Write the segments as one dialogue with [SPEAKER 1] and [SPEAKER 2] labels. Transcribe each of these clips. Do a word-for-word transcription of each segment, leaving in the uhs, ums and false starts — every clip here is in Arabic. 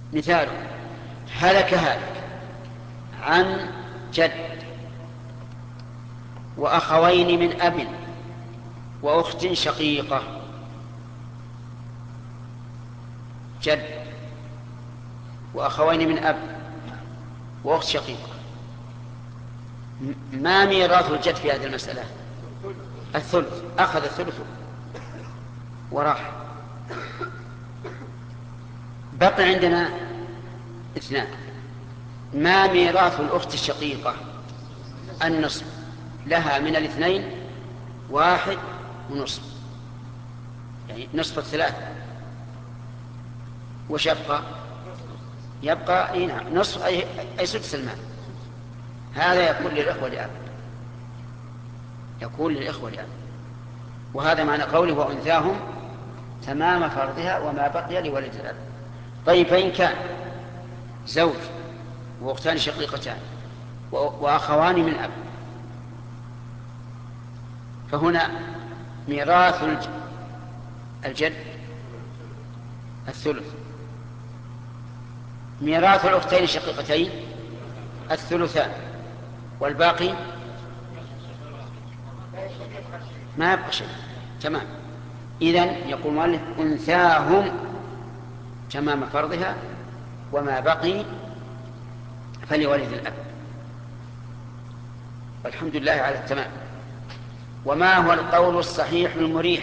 [SPEAKER 1] مثال: هلك هالك عن جد وأخوين من أب وأخت شقيقة. جد وأخوين من أب وأخت شقيقة، ما ميراث الجد في هذه المسألة؟ الثلث. أخذ الثلث وراح. بقي عندنا اثنان. ما ميراث الأخت الشقيقة؟ النصف، لها من الاثنين واحد ونصف، يعني نصف الثلاث. وش يبقى؟ يبقى إيه؟ نعم، نصف أي, أي سدس المال. هذا يكون للإخوة لأب، يكون للإخوة لأب. وهذا معنى قوله وأنثاهم تمام فرضها وما بقي لولد الأب. طيب، فإن كان زوج وأختان شقيقتان وأخوان من أب، فهنا ميراث الجد الثلث، ميراث الأختين الشقيقتين الثلثان، والباقي ما يبقى شيء. تمام. إذن يقول المؤلف أنثاهم تمام فرضها وما بقي فلولد الأب. والحمد لله على التمام. وما هو القول الصحيح المريح؟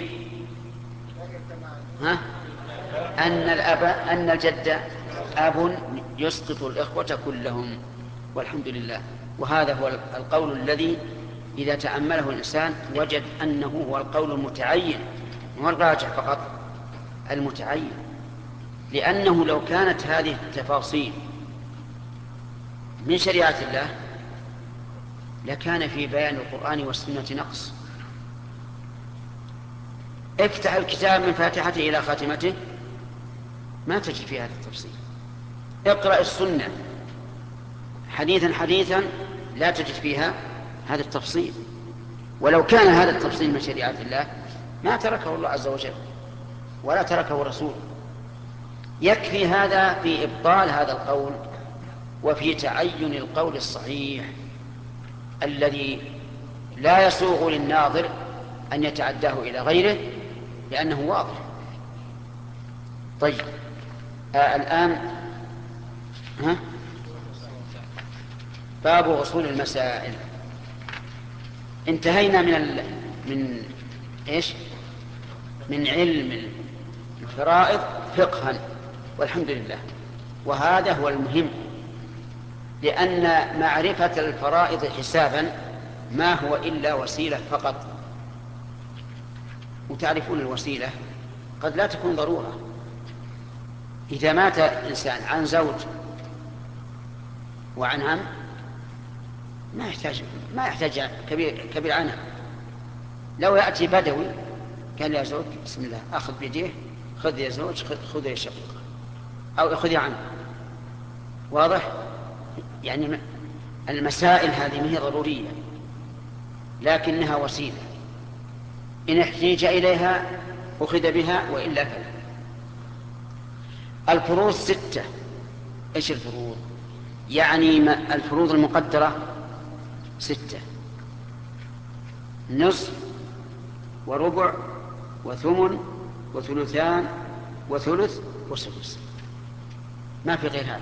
[SPEAKER 1] ها؟ أن الأب أن الجد أب يسقط الإخوة كلهم، والحمد لله. وهذا هو القول الذي إذا تأمله الإنسان وجد أنه هو القول المتعين، هو الراجح فقط، المتعين. لأنه لو كانت هذه التفاصيل من شريعة الله لكان في بيان القرآن والسنة نقص. افتح الكتاب من فاتحته إلى خاتمته ما تجد في هذا التفصيل. اقرأ السنة حديثا حديثا لا تجد فيها هذا التفصيل. ولو كان هذا التفصيل من شريعة الله ما تركه الله عز وجل ولا تركه الرسول. يكفي هذا في إبطال هذا القول وفي تعين القول الصحيح الذي لا يسوغ للناظر أن يتعداه إلى غيره لأنه واضح. طيب، آه الآن ها؟ باب أصول المسائل. انتهينا من ال... من إيش؟ من علم الفرائض فقها، والحمد لله. وهذا هو المهم، لأن معرفة الفرائض حسابا ما هو إلا وسيلة فقط. وتعرفون الوسيلة قد لا تكون ضرورة. إذا مات إنسان عن زوج وعن عم ما يحتاج ما يحتاج كبير كبير عنها. لو يأتي بدوي قال يا زوج بسم الله أخذ بيديه، خذ يا زوج، خذ, خذ يا شقيق، أو خذ يا عم. واضح؟ يعني المسائل هذه ما هي ضرورية لكنها وسيلة، إن احتيج إليها أخذ بها وإلا فلا. الفروض ستة. إيش الفروض؟ يعني الفروض المقدرة ستة: نصف وربع وثمن وثلثان وثلث وسدس، ما في غير هذا.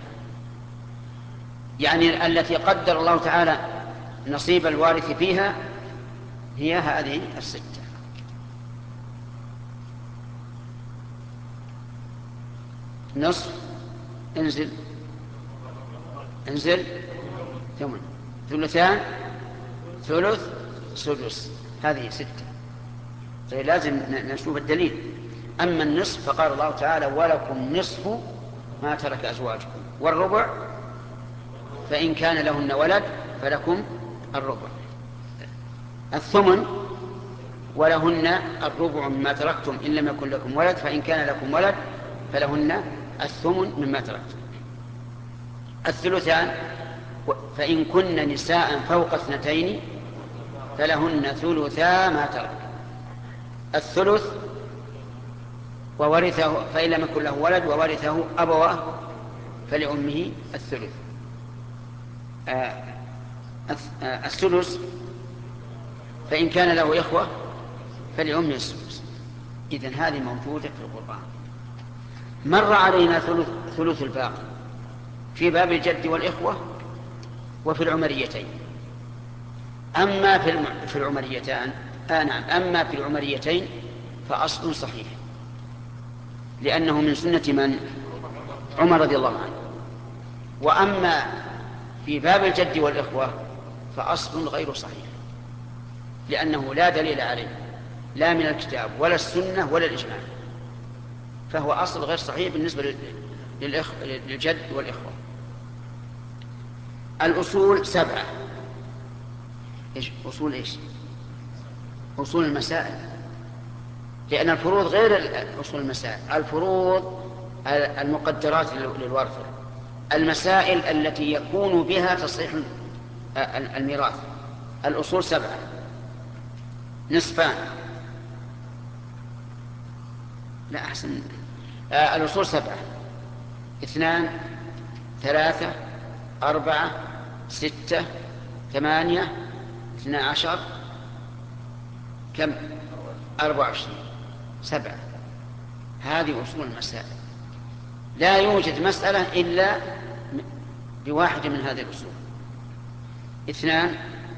[SPEAKER 1] يعني التي قدر الله تعالى نصيب الوارث فيها هي هذه الستة. نصف، انزل انزل ثمن، ثلثان، ثلث، سدس، هذه ستة. طيب لازم نشوف الدليل. أما النصف فقال الله تعالى ولكم نصف ما ترك أزواجكم، والربع فإن كان لهن ولد فلكم الربع. الثمن ولهن الربع مما تركتم إن لم يكن لكم ولد، فإن كان لكم ولد فلهن الثمن مما تركتم. الثلثان فإن كن نساء فوق اثنتين فلهن ثلثا ما ترك. الثلث وورثه فإن لم يكن له ولد وورثه أبواه فلأمه الثلث. آه الثلث فإن كان له إخوة فلأمه الثلث. إذن هذه موجودة في القرآن. مر علينا ثلث, ثلث الباقي في باب الجد والإخوة وفي العمريتين. أما في العمريتان آه نعم أما في العمريتين فأصل صحيح، لأنه من سنة من؟ عمر رضي الله عنه. وأما في باب الجد والإخوة فأصل غير صحيح، لأنه لا دليل عليه لا من الكتاب ولا السنة ولا الإجماع، فهو أصل غير صحيح بالنسبة للإخ... للجد والإخوة. الأصول سبعة. إيش أصول إيش؟ أصول المسائل، لأن الفروض غير أصول المسائل. الفروض المقدرات للورثة، المسائل التي يكون بها تصحيح الميراث. الأصول سبعة. نصفان لا أحسن آه الأصول سبعة: اثنان، ثلاثة، أربعة، ستة، ثمانية، اثنى عشر، كم؟ أربعة وعشرين. سبعة. هذه أصول المسائل. لا يوجد مسألة إلا بواحدة من هذه الأصول. اثنان،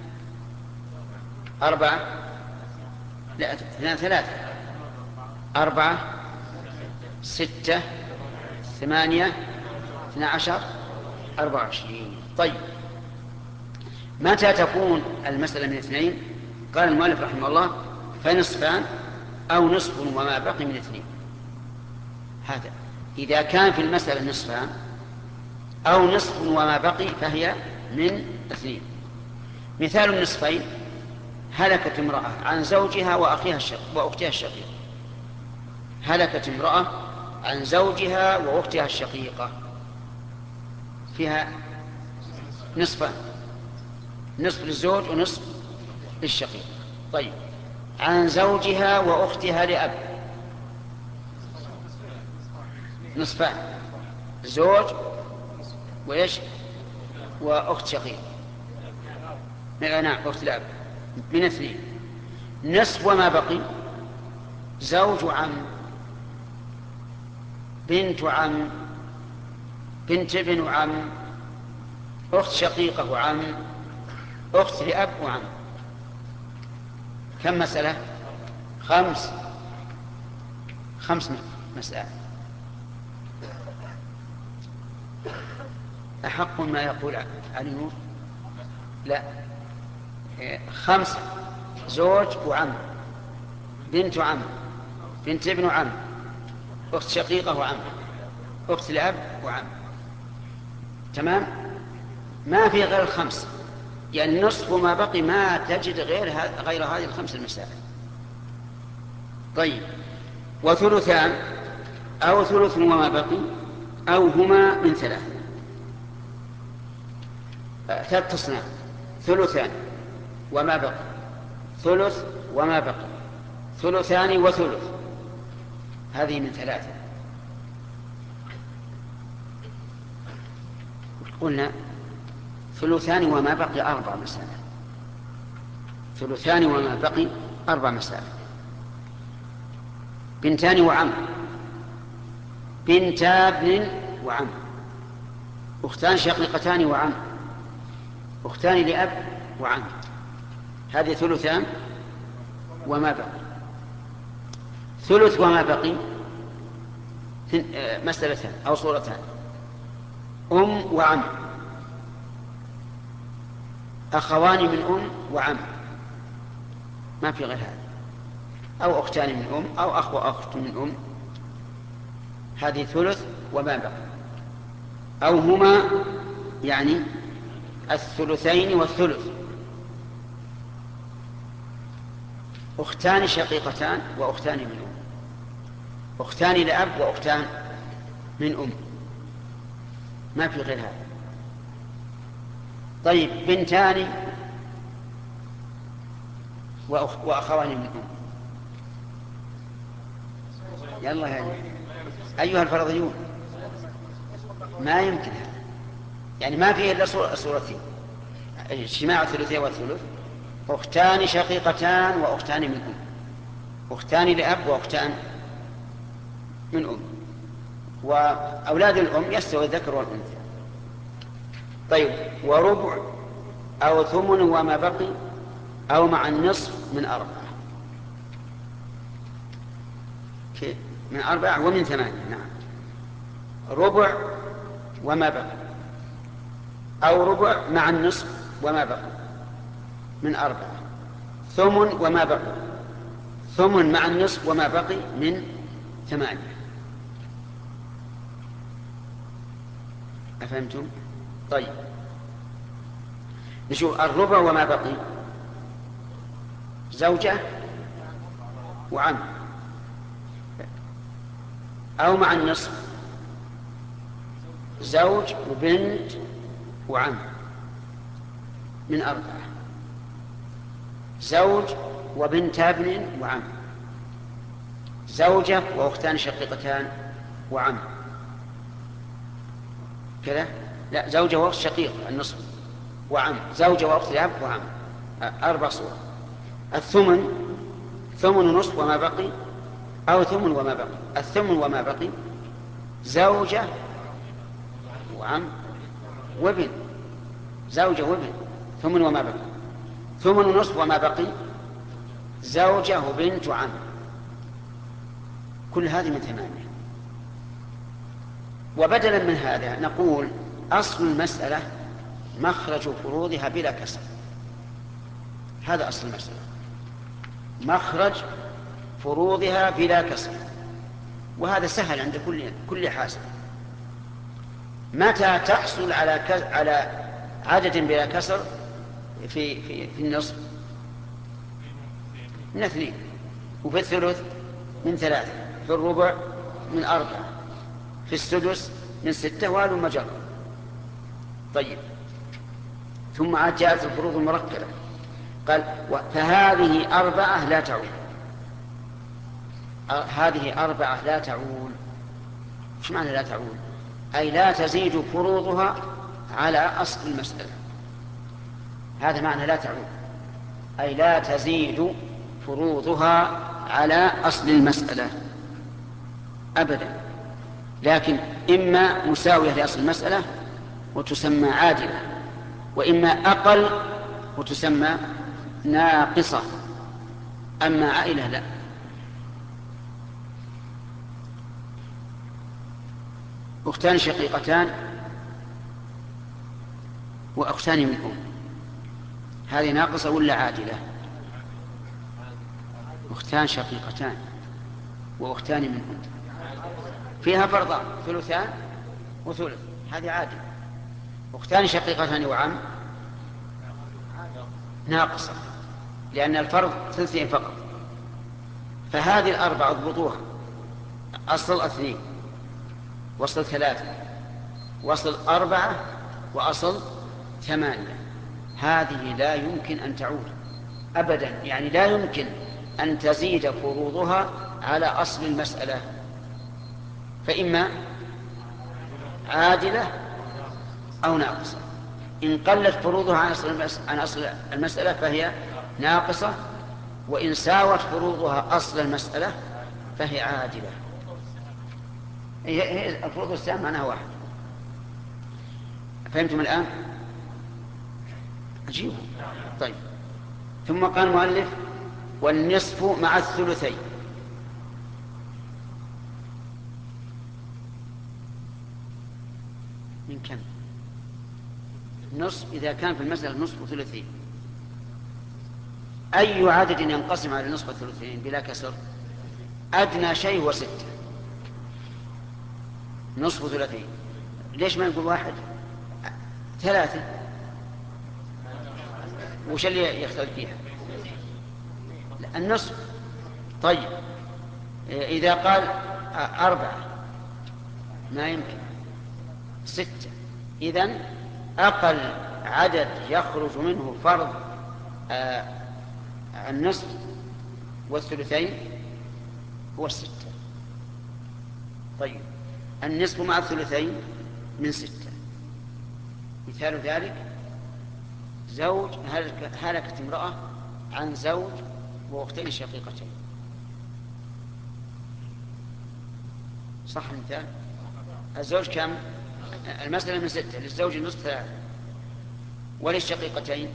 [SPEAKER 1] أربعة، لا اثنان، ثلاثة، أربعة، ستة، ثمانية، اثنى عشر، أربعة وعشرين. طيب، متى تكون المسألة من اثنين؟ قال المؤلف رحمه الله: فنصفان أو نصف وما بقي من اثنين. هذا إذا كان في المسألة نصفان أو نصف وما بقي فهي من اثنين. مثال النصفين: هلكت امرأة عن زوجها وأخيها الشق وأختها الشقيقة. هلكت امرأة عن زوجها وأختها الشقيقة، فيها نصفان: نصف للزوج ونصف للشقيق. طيب، عن زوجها وأختها لأب نصفان: زوج وإيش؟ وأخت شقيق. نعم، أخت الأب من اثنين. نصف وما بقي: زوج عم، بنت عم، بنت ابن وعم، أخت شقيقة وعم، أخت لأب وعم. كم مسألة؟ خمس خمس مسائل. أحق ما يقول علي نور؟ لا، خمسة: زوج وعم، بنت عم، بنت ابن وعم، أخت شقيقة وعم، أخت لأب وعم. تمام؟ ما في غير الخمس، يعني نصف ما بقي ما تجد غير, غير هذه الخمس المسائل. طيب، وثلثان أو ثلث وما بقي أو هما من ثلاث. ثلاث أصناف: ثلثان وما بقي، ثلث وما بقي، ثلثان وثلث. هذه من ثلاثة. قلنا ثلثان وما بقي أربع مسائل. ثلثان وما بقي أربع مسائل: بنتان وعم، بنتا ابن وعم، أختان شقيقتان وعم، أختان لأب وعم. هذه ثلثان وما بقي. ثلث وما بقي مسألتان أو صورتان: أم وعم، أخوان من أم وعم، ما في غير هذا، أو أختان من أم أو أخ وأخت من أم. هذه ثلث وما بقي. أو هما يعني الثلثين والثلث: أختان شقيقتان وأختان من أم، أختان لأب وأختان من أم، ما في غير هذا. طيب، بنتان وأخ... وأخوان من أم. يلا يا أيها الفرضيون، ما يمكن هذا، يعني ما فيه إلا صورتين: اجتماع الثلثين والثلث، أختان شقيقتان وأختان من أم، أختان لأب وأختان من أم، وأولاد الأم يستوي الذكر والأنثى. طيب، وربع أو ثمن وما بقي أو مع النصف من أربعة. كيف؟ من أربعة ومن ثمانية. نعم، ربع وما بقي، أو ربع مع النصف وما بقي من أربعة، ثمن وما بقي، ثمن مع النصف وما بقي من ثمانية. أفهمتم؟ طيب، نشوف الربع وما بقي: زوجة وعم، أو مع النصف زوج وبنت وعم من أربعة، زوج وبنت ابن وعم، زوجة وأختان شقيقتان وعم كذا. لا، زوجة وأخت شقيق النصف وعم، زوجة وأخت الأب وعم. أربع صور. الثمن ثمن نصف وما بقي، أو ثمن وما بقي. الثمن وما بقي: زوجة وعم وابن، زوجة وابن، ثمن وما بقي. ثمن نصف وما بقي: زوجة وبنت وعم. كل هذه من ثمانية. وبدلا من هذا نقول أصل المسألة مخرج فروضها بلا كسر. هذا أصل المسألة، مخرج فروضها بلا كسر، وهذا سهل عند كل كل حاسب. متى تحصل على كز... على عدد بلا كسر في في في النصف؟ من اثنين، وفي الثلث من ثلاثة، في الربع من أربعة، في السدس من ستة، وهذا مجرد. طيب، ثم عاد جاءت الفروض المركبة، قال: فهذه أربعة لا تعول. هذه أربعة لا تعول. ايش معنى لا تعول؟ أي لا تزيد فروضها على أصل المسألة. هذا معنى لا تعول، أي لا تزيد فروضها على أصل المسألة أبدا، لكن إما مساوية لأصل المسألة وتسمى عادلة، وإما أقل وتسمى ناقصة. أما عائلة لا. أختان شقيقتان وأختان من أم، هذه ناقصة ولا عادلة؟ أختان شقيقتان وأختان من أم فيها فرضان، ثلثان وثلث، هذه عادلة. أختان شقيقتان وعم ناقصة، لأن الفرض ثلثين فقط. فهذه الأربعة اضبطوها: أصل اثنين، وأصل ثلاثة، وأصل أربعة، وأصل ثمانية. هذه لا يمكن أن تعود أبدا، يعني لا يمكن أن تزيد فروضها على أصل المسألة، فإما عادلة أو ناقصة. إن قلت فروضها عن أصل المسألة فهي ناقصة، وإن ساوت فروضها أصل المسألة فهي عادلة. هي الفروض السام معناها واحد. فهمتم الآن؟ أجيبوا. طيب، ثم قال المؤلف: والنصف مع الثلثين. من كم؟ نصف إذا كان في المسألة نصف وثلثين. أي عدد ينقسم على نصف الثلثين بلا كسر؟ أدنى شيء هو ستة، نصف ثلثين. ليش ما نقول واحد؟ ثلاثة. وش اللي يختلف فيها؟ النصف. طيب، إذا قال أربعة ما يمكن. ستة. إذن أقل عدد يخرج منه فرض آه النصف والثلثين هو الستة. طيب، النصف مع الثلثين من ستة. مثال ذلك زوج هلكت امرأة عن زوج وأختين شقيقتين. صح المثال؟ الزوج كم؟ المسألة من ستة، للزوج النصف ثلاثة، وللشقيقتين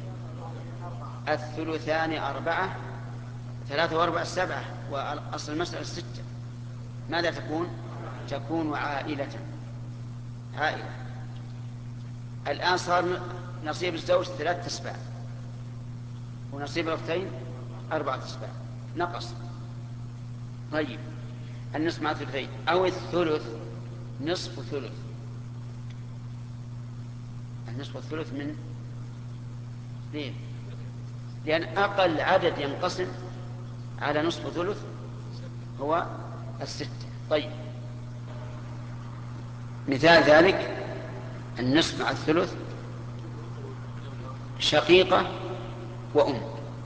[SPEAKER 1] الثلثان أربعة، ثلاثة وأربعة سبعة، وأصل المسألة ستة. ماذا تكون؟ تكون عائلة. عائلة. الآن صار نصيب الزوج ثلاثة أسباع ونصيب الأختين أربعة أسباع، نقص. طيب النصف مع الثلثين أو الثلث، نصف ثلث. النصف والثلث من ليه؟ لأن أقل عدد ينقسم على نصف ثلث هو الستة. طيب مثال ذلك النصف مع الثلث شقيقة وأم.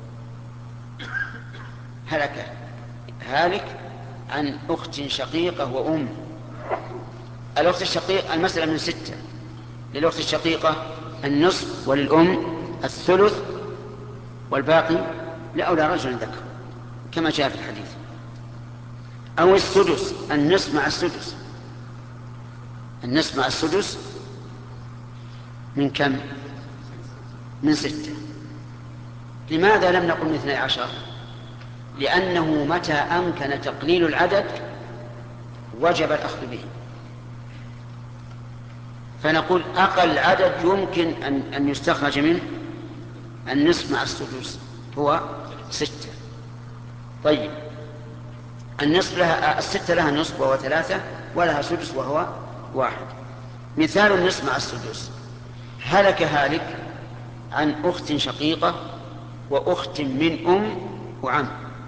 [SPEAKER 1] هلك هالك عن أخت شقيقة وأم. الأخت الشقيقة المسألة من ستة، للأخت الشقيقة النصف وللأم الثلث والباقي لأولى رجل ذكر كما جاء في الحديث. أو السدس، النصف مع السدس. النصف مع السدس من كم؟ من ستة. لماذا لم نقل من اثني عشر؟ لأنه متى أمكن تقليل العدد وجب الأخذ به، فنقول أقل عدد يمكن أن, أن يستخرج منه النصف مع السدس هو ستة. طيب النصف لها الستة لها نصف وهو ثلاثة، ولها سدس وهو واحد. مثال النصف مع السدس هلك هالك عن أخت شقيقة وأخت من أم وعم.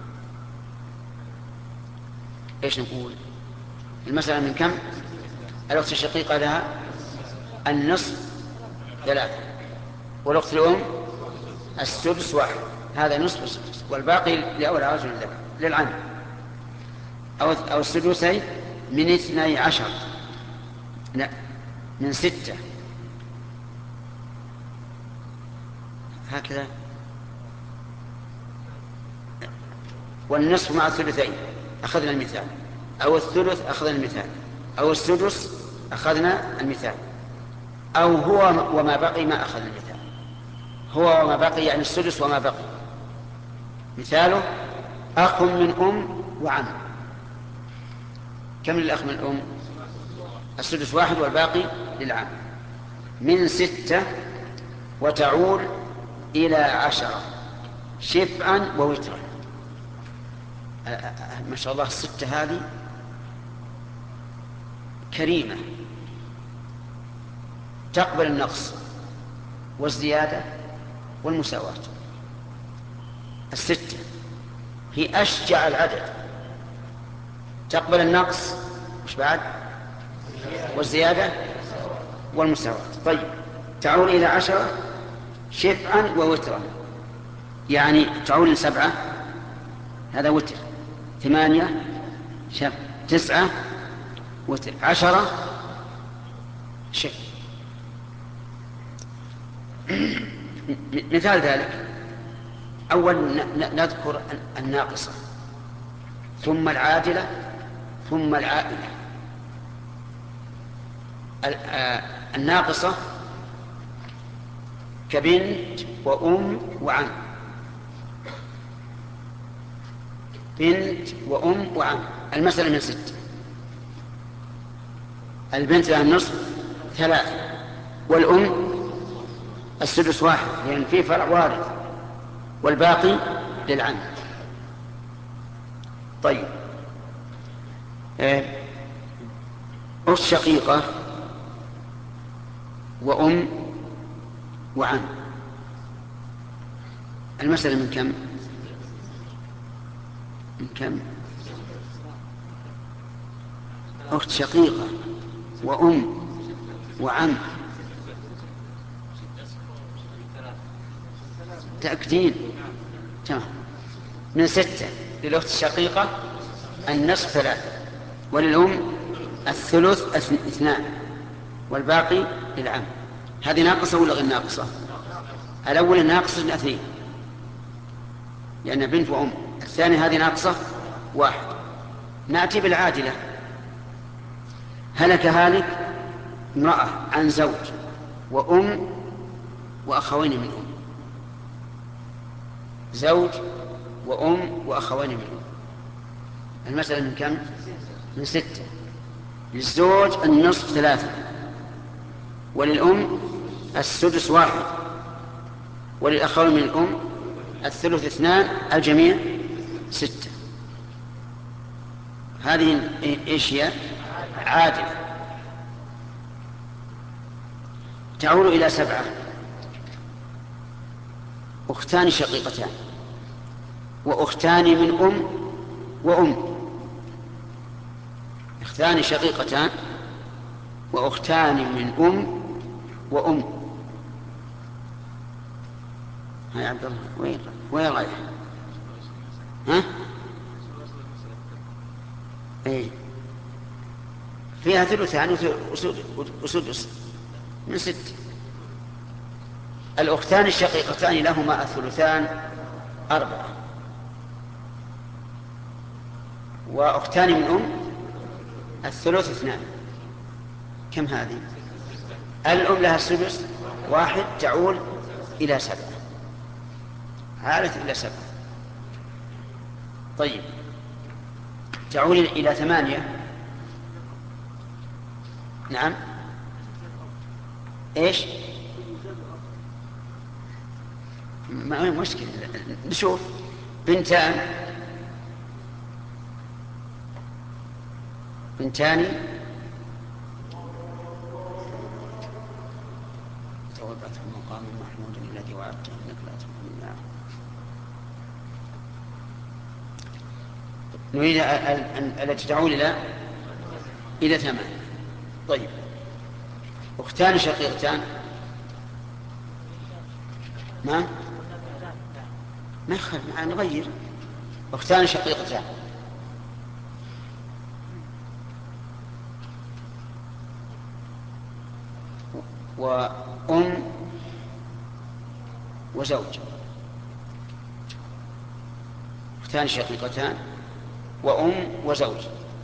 [SPEAKER 1] إيش نقول؟ المسألة من كم؟ الأخت الشقيقة لها النصف ثلاثة، والأخت الأم السدس واحد، هذا نصف السدس، والباقي لأولى رجل ذكر للعم. أو أو السدسين من اثني عشر، لا من ستة، هكذا. والنصف مع الثلثين أخذنا المثال، أو الثلث أخذنا المثال، أو السدس أخذنا المثال، أو هو وما بقي ما أخذ المثال. هو وما بقي يعني السدس وما بقي. مثاله أخ من أم وعم. كم للأخ من الأم؟ السدس واحد والباقي للعم. من ستة وتعول إلى عشرة شفعا ووترا. ما شاء الله الستة هذه كريمة، تقبل النقص والزيادة والمساواة. الستة هي أشجع العدد، تقبل النقص مش بعد والزيادة والمساواة. طيب تعول إلى عشرة شفعا ووترا، يعني تعول لسبعة هذا وتر، ثمانية شفع، تسعة وتر، عشرة شفع. مثال ذلك أول نذكر الناقصة ثم العادلة ثم العائلة. الناقصة كبنت وأم وعم. بنت وأم وعم، المسألة من ستة. البنت لها النصف ثلاثة، والأم السدس واحد لأن يعني فيه فرع وارث، والباقي للعم. طيب أخت شقيقة وأم وعم، المسألة من كم؟ من كم؟ أخت شقيقة وأم وعم، تأكدين تمام. من ستة للأخت الشقيقة النصف ثلاثة، وللأم الثلث اثنان، والباقي للعم. هذه ناقصة ولا غير ناقصة؟ الأول ناقصة اثنين لأن بنت وأم. الثاني هذه ناقصة واحد. نأتي بالعادلة. هلك هالك امرأة عن زوج وأم وأخوين من أم. زوج وأم وأخوين من أم. المسألة من كم؟ من ستة. للزوج النصف ثلاثة، وللأم السدس واحد، وللأخوين من الأم الثلث اثنان، الجميع ستة. هذه إيش هي؟ عادل. تعود إلى سبعة. أختان شقيقتان وأختان من أم وأم. أختان شقيقتان وأختان من أم وأم. هاي عبد الله وين وين رايح؟ ها؟ ايه فيها ثلثان وسدس من ست. الأختان الشقيقتان لهما الثلثان أربعة، وأختان من أم الثلث اثنان. كم هذه؟ الأم لها السدس واحد، تعول إلى سبعة. عالت إلى سبعة. طيب تعول إلى ثمانية. نعم. إيش؟ ما هي مشكلة، نشوف. بنتان بنتان توبت في مقام محمود الذي وعدته انك لا تخلف الميعاد. نريد التي تعود الى الى ثمان. طيب اختان شقيقتان ما ما يخالف، معنا نغير. اختان شقيقتان وأم وزوج. اختان شقيقتان وأم وزوج.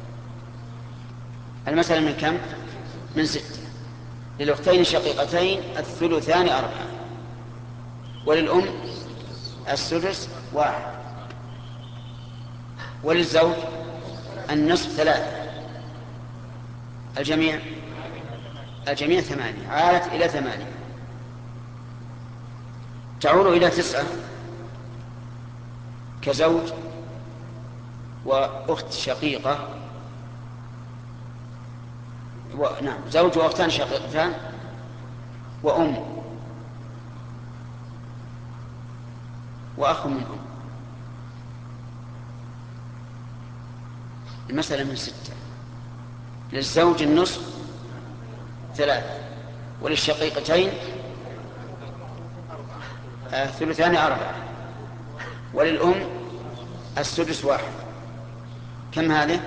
[SPEAKER 1] المسألة من كم؟ من ستة. للأختين الشقيقتين الثلثان أربعة، وللأم السدس واحد، وللزوج النصف ثلاثة، الجميع الجميع ثمانية. عالت إلى ثمانية. تعود إلى تسعة كزوج وأخت شقيقة و... نعم زوج وأختان شقيقتان وأم وأخ من أم. المسألة من ستة. للزوج النصف ثلاثة، وللشقيقتين ثلثان أربعة، وللأم السدس واحد. كم هذه؟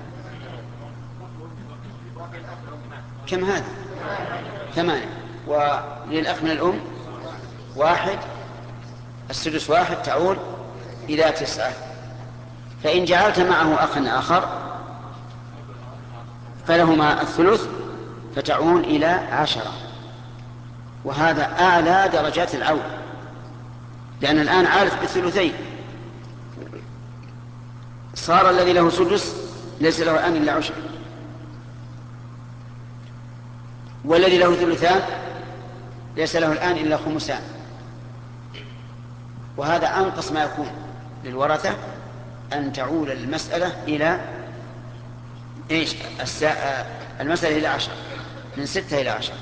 [SPEAKER 1] كم هذه؟ ثمانية. وللأخ من الأم واحد، السدس واحد، تعود إلى تسعة. فإن جعلت معه أخا آخر فلهما الثلث فتعود إلى عشرة. وهذا أعلى درجات العون، لأن الآن عارف بالثلثين. صار الذي له سدس ليس له الآن إلا عشر، والذي له ثلثان ليس له الآن إلا خمسان. وهذا أنقص ما يكون للورثة، أن تعول المسألة إلى إيش؟ المسألة إلى عشر، من ستة إلى عشر.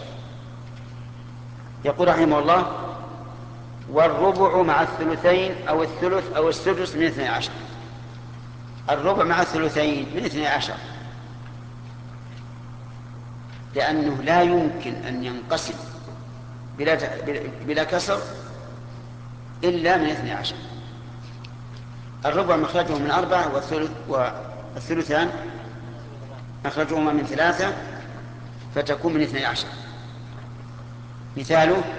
[SPEAKER 1] يقول رحمه الله: والربع مع الثلثين أو الثلث أو السدس من اثني عشر. الربع مع الثلثين من اثني عشر، لأنه لا يمكن أن ينقسم بلا, بلا كسر إلا من اثني عشر. الربع مخرجه من أربعة، والثلث والثلثان مخرجهما من ثلاثة، فتكون من اثني عشر. مثاله: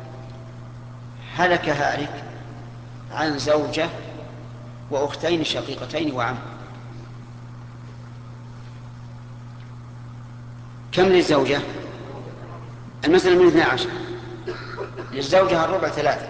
[SPEAKER 1] هلك هالك عن زوجة وأختين شقيقتين وعم. كم للزوجة؟ المسألة من اثني عشر. للزوجة الربع ثلاثة،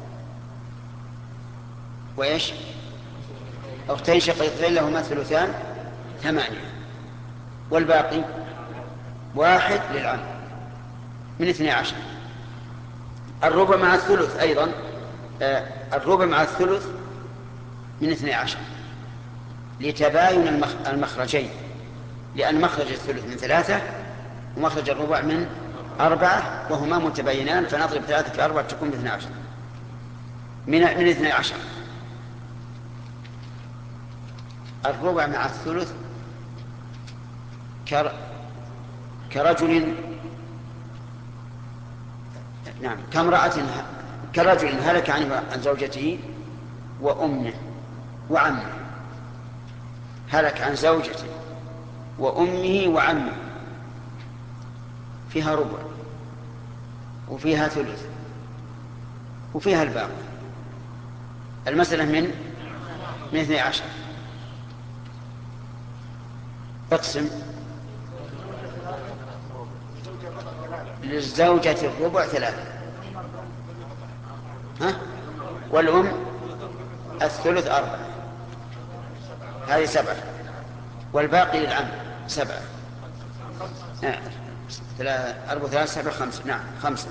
[SPEAKER 1] وإيش؟ أختين شقيقتين لهما ثلثان ثمانية، والباقي واحد للعم من اثني عشر. الربع مع الثلث أيضا، آه الربع مع الثلث من اثني عشر لتباين المخرجين، لأن مخرج الثلث من ثلاثة ومخرج الربع من أربعة وهما متباينان، فنضرب ثلاثة في أربعة تكون باثني عشر من من اثني عشر. الربع مع الثلث كر... كرجل نعم كامرأة كرجل هلك عن زوجته وأمه وعمه. هلك عن زوجته وأمه وعمه، فيها ربع وفيها ثلث وفيها الباقي. المسألة من من اثني عشر. اقسم. للزوجة الربع ثلاثة، ها؟ والأم الثلث أربعة، هذه سبعة، والباقي للعم سبعة. أربعة ثلاثة سبعة خمسة، نعم خمسة.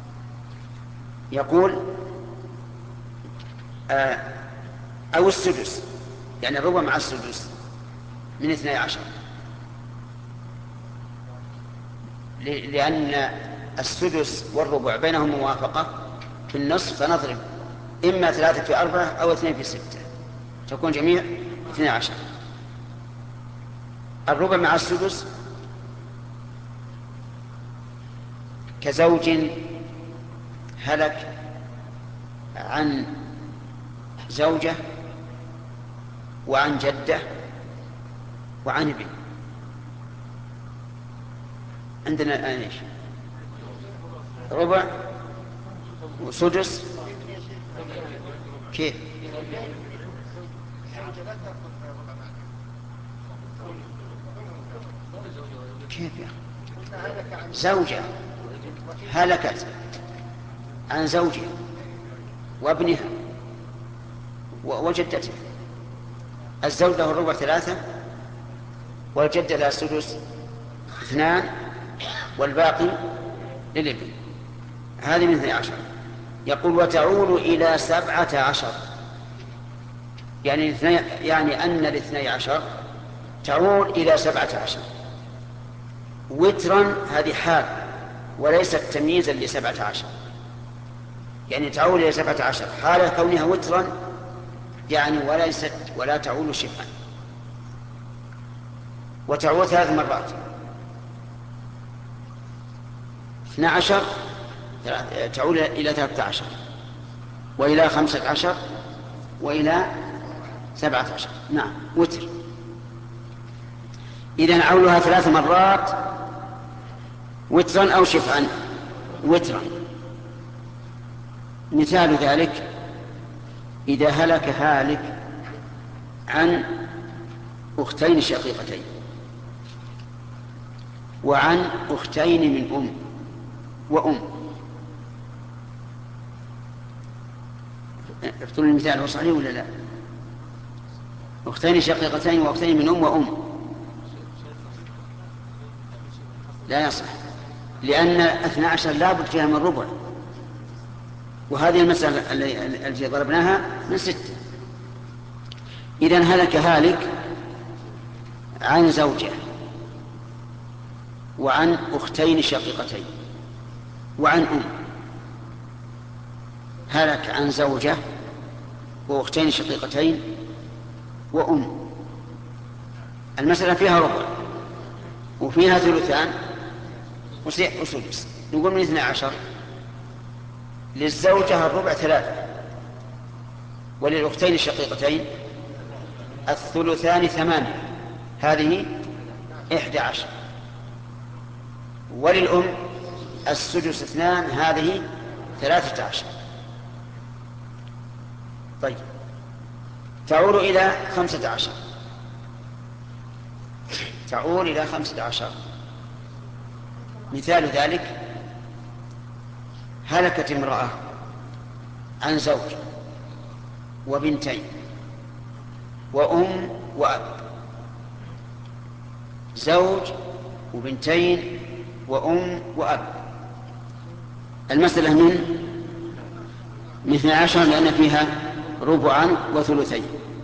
[SPEAKER 1] يقول آه أو السدس، يعني الربع مع السدس من اثني عشر، لأن السدس والربع بينهم موافقة في النصف، فنضرب إما ثلاثة في أربعة أو اثنين في ستة، تكون جميع اثني عشر. الربع مع السدس كزوج هلك عن زوجة وعن جدة وعن ابن. عندنا الآن إيش؟ ربع وسدس. كيف؟ كيف يا أخي؟ زوجة هلكت عن زوجها وابنها وجدتها. الزوج له الربع ثلاثة، والجدة لها السدس اثنان، والباقي للابن. هذه من اثني عشر. يقول وتعول إلى سبعة عشر، يعني يعني أن الاثني عشر تعول إلى سبعة عشر وترا. هذه حال وليست تمييزا لسبعة عشر، يعني تعول إلى سبعة عشر حال كونها وترا، يعني وليست ولا تعول شفعا. وتعول ثلاث مرات، اثنى عشر تعول إلى ثلاثة عشر وإلى خمسة عشر وإلى سبعة عشر. نعم وتر. إذن عولها ثلاث مرات وترا أو شفعا. وترا مثال ذلك إذا هلك هالك عن أختين شقيقتين وعن أختين من أم وأم. افتروا المثال هو صحيح ولا لا؟ أختين شقيقتين وأختين من أم وأم لا يصح، لأن اثنى عشر لابد فيها من ربع، وهذه المسألة التي ضربناها من ستة. إذن هلك هالك عن زوجه وعن أختين شقيقتين وعن أم. هلك عن زوجة وأختين شقيقتين وأم. المسألة فيها ربع وفيها ثلثان وسدس. نقول من اثنى عشر. للزوجة الربع ثلاثة، وللأختين الشقيقتين الثلثان ثمانية، هذه إحدى عشر. وللأم السدس اثنان، هذه ثلاثة عشر. طيب تعود إلى خمسة عشر، تعود إلى خمسة عشر. مثال ذلك: هلكت امرأة عن زوج وبنتين وأم وأب. زوج وبنتين وأم وأب. المسألة من من اثني عشر لأن فيها ربعا وثلثين.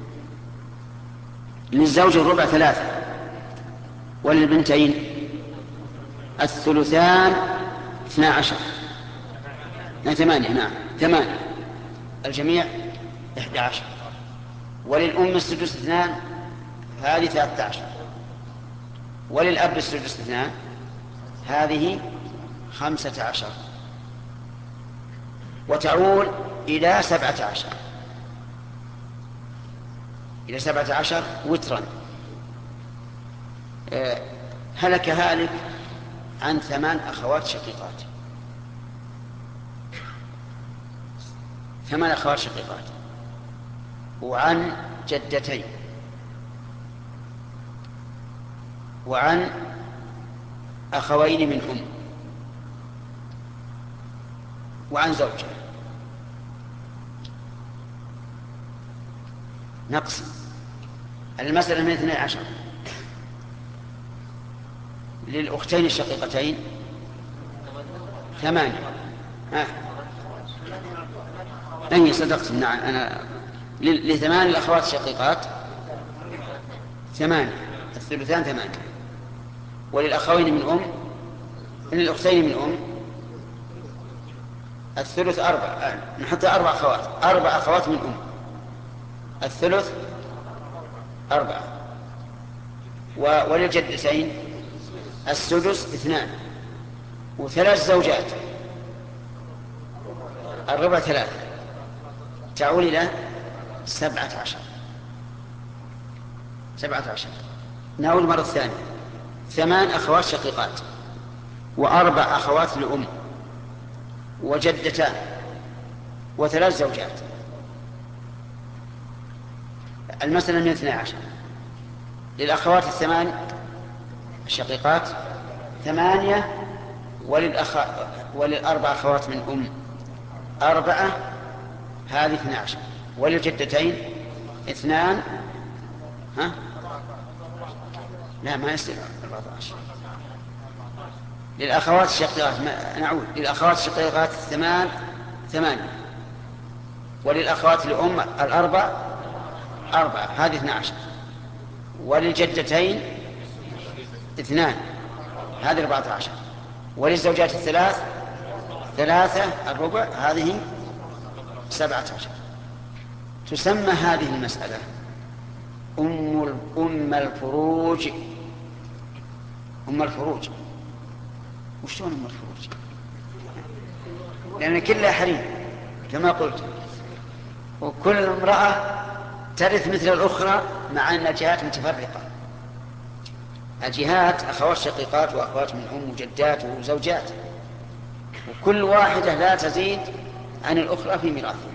[SPEAKER 1] للزوج الربع ثلاثة، وللبنتين الثلثان اثنا عشر، ثمانية. نعم ثمانية، الجميع إحدى عشر. وللأم السدس اثنان، هذه ثلاثة عشر. وللأب السدس اثنان، هذه خمسة عشر. وتعول إلى سبعة عشر، إلى سبعة عشر وترا. أه هلك هالك عن ثمان أخوات شقيقات، ثمان أخوات شقيقات، وعن جدتين، وعن أخوين من أم، وعن زوجة. نقص المسألة من اثني عشر. للأختين الشقيقتين ثمانية. ها أني صدقت. نعم أنا لثمان الأخوات الشقيقات ثمانية، الثلثان ثمانية. وللأخوين من أم، للأختين من أم الثلث أربع، نحط أربع أخوات، أربع أخوات من أم، الثلث أربعة. وللجدتين السدس اثنان، وثلاث زوجات، الربع ثلاثة، تعول إلى سبعة عشر. سبعة عشر. نعود مرة ثانية: ثمان أخوات شقيقات، وأربع أخوات لأم، وجدتان، وثلاث زوجات. المسألة من اثني عشر. للأخوات الثمان الشقيقات ثمانية، وللأخ... وللأربع أخوات من أم أربعة، هذه اثنى عشر. وللجدتين اثنان، ها؟ لا ما يصير أربعة عشر. للأخوات الشقيقات ما... نعود للأخوات الشقيقات الثمان ثمانية، وللأخوات الأم الأربع أربعة، هذه اثنى عشر. وللجدتين اثنان، هذه أربعة عشر. وللزوجات الثلاث ثلاثة، الربع، هذه سبعة عشر. تسمى هذه المسألة أم أم الفروج. أم الفروج. وشلون أم الفروج؟ لأن كلها حريم كما قلت، وكل امرأة ترث مثل الأخرى، مع أن الجهات متفرقة. الجهات أخوات شقيقات وأخوات من أم وجدات وزوجات، وكل واحدة لا تزيد عن الأخرى في ميراثها،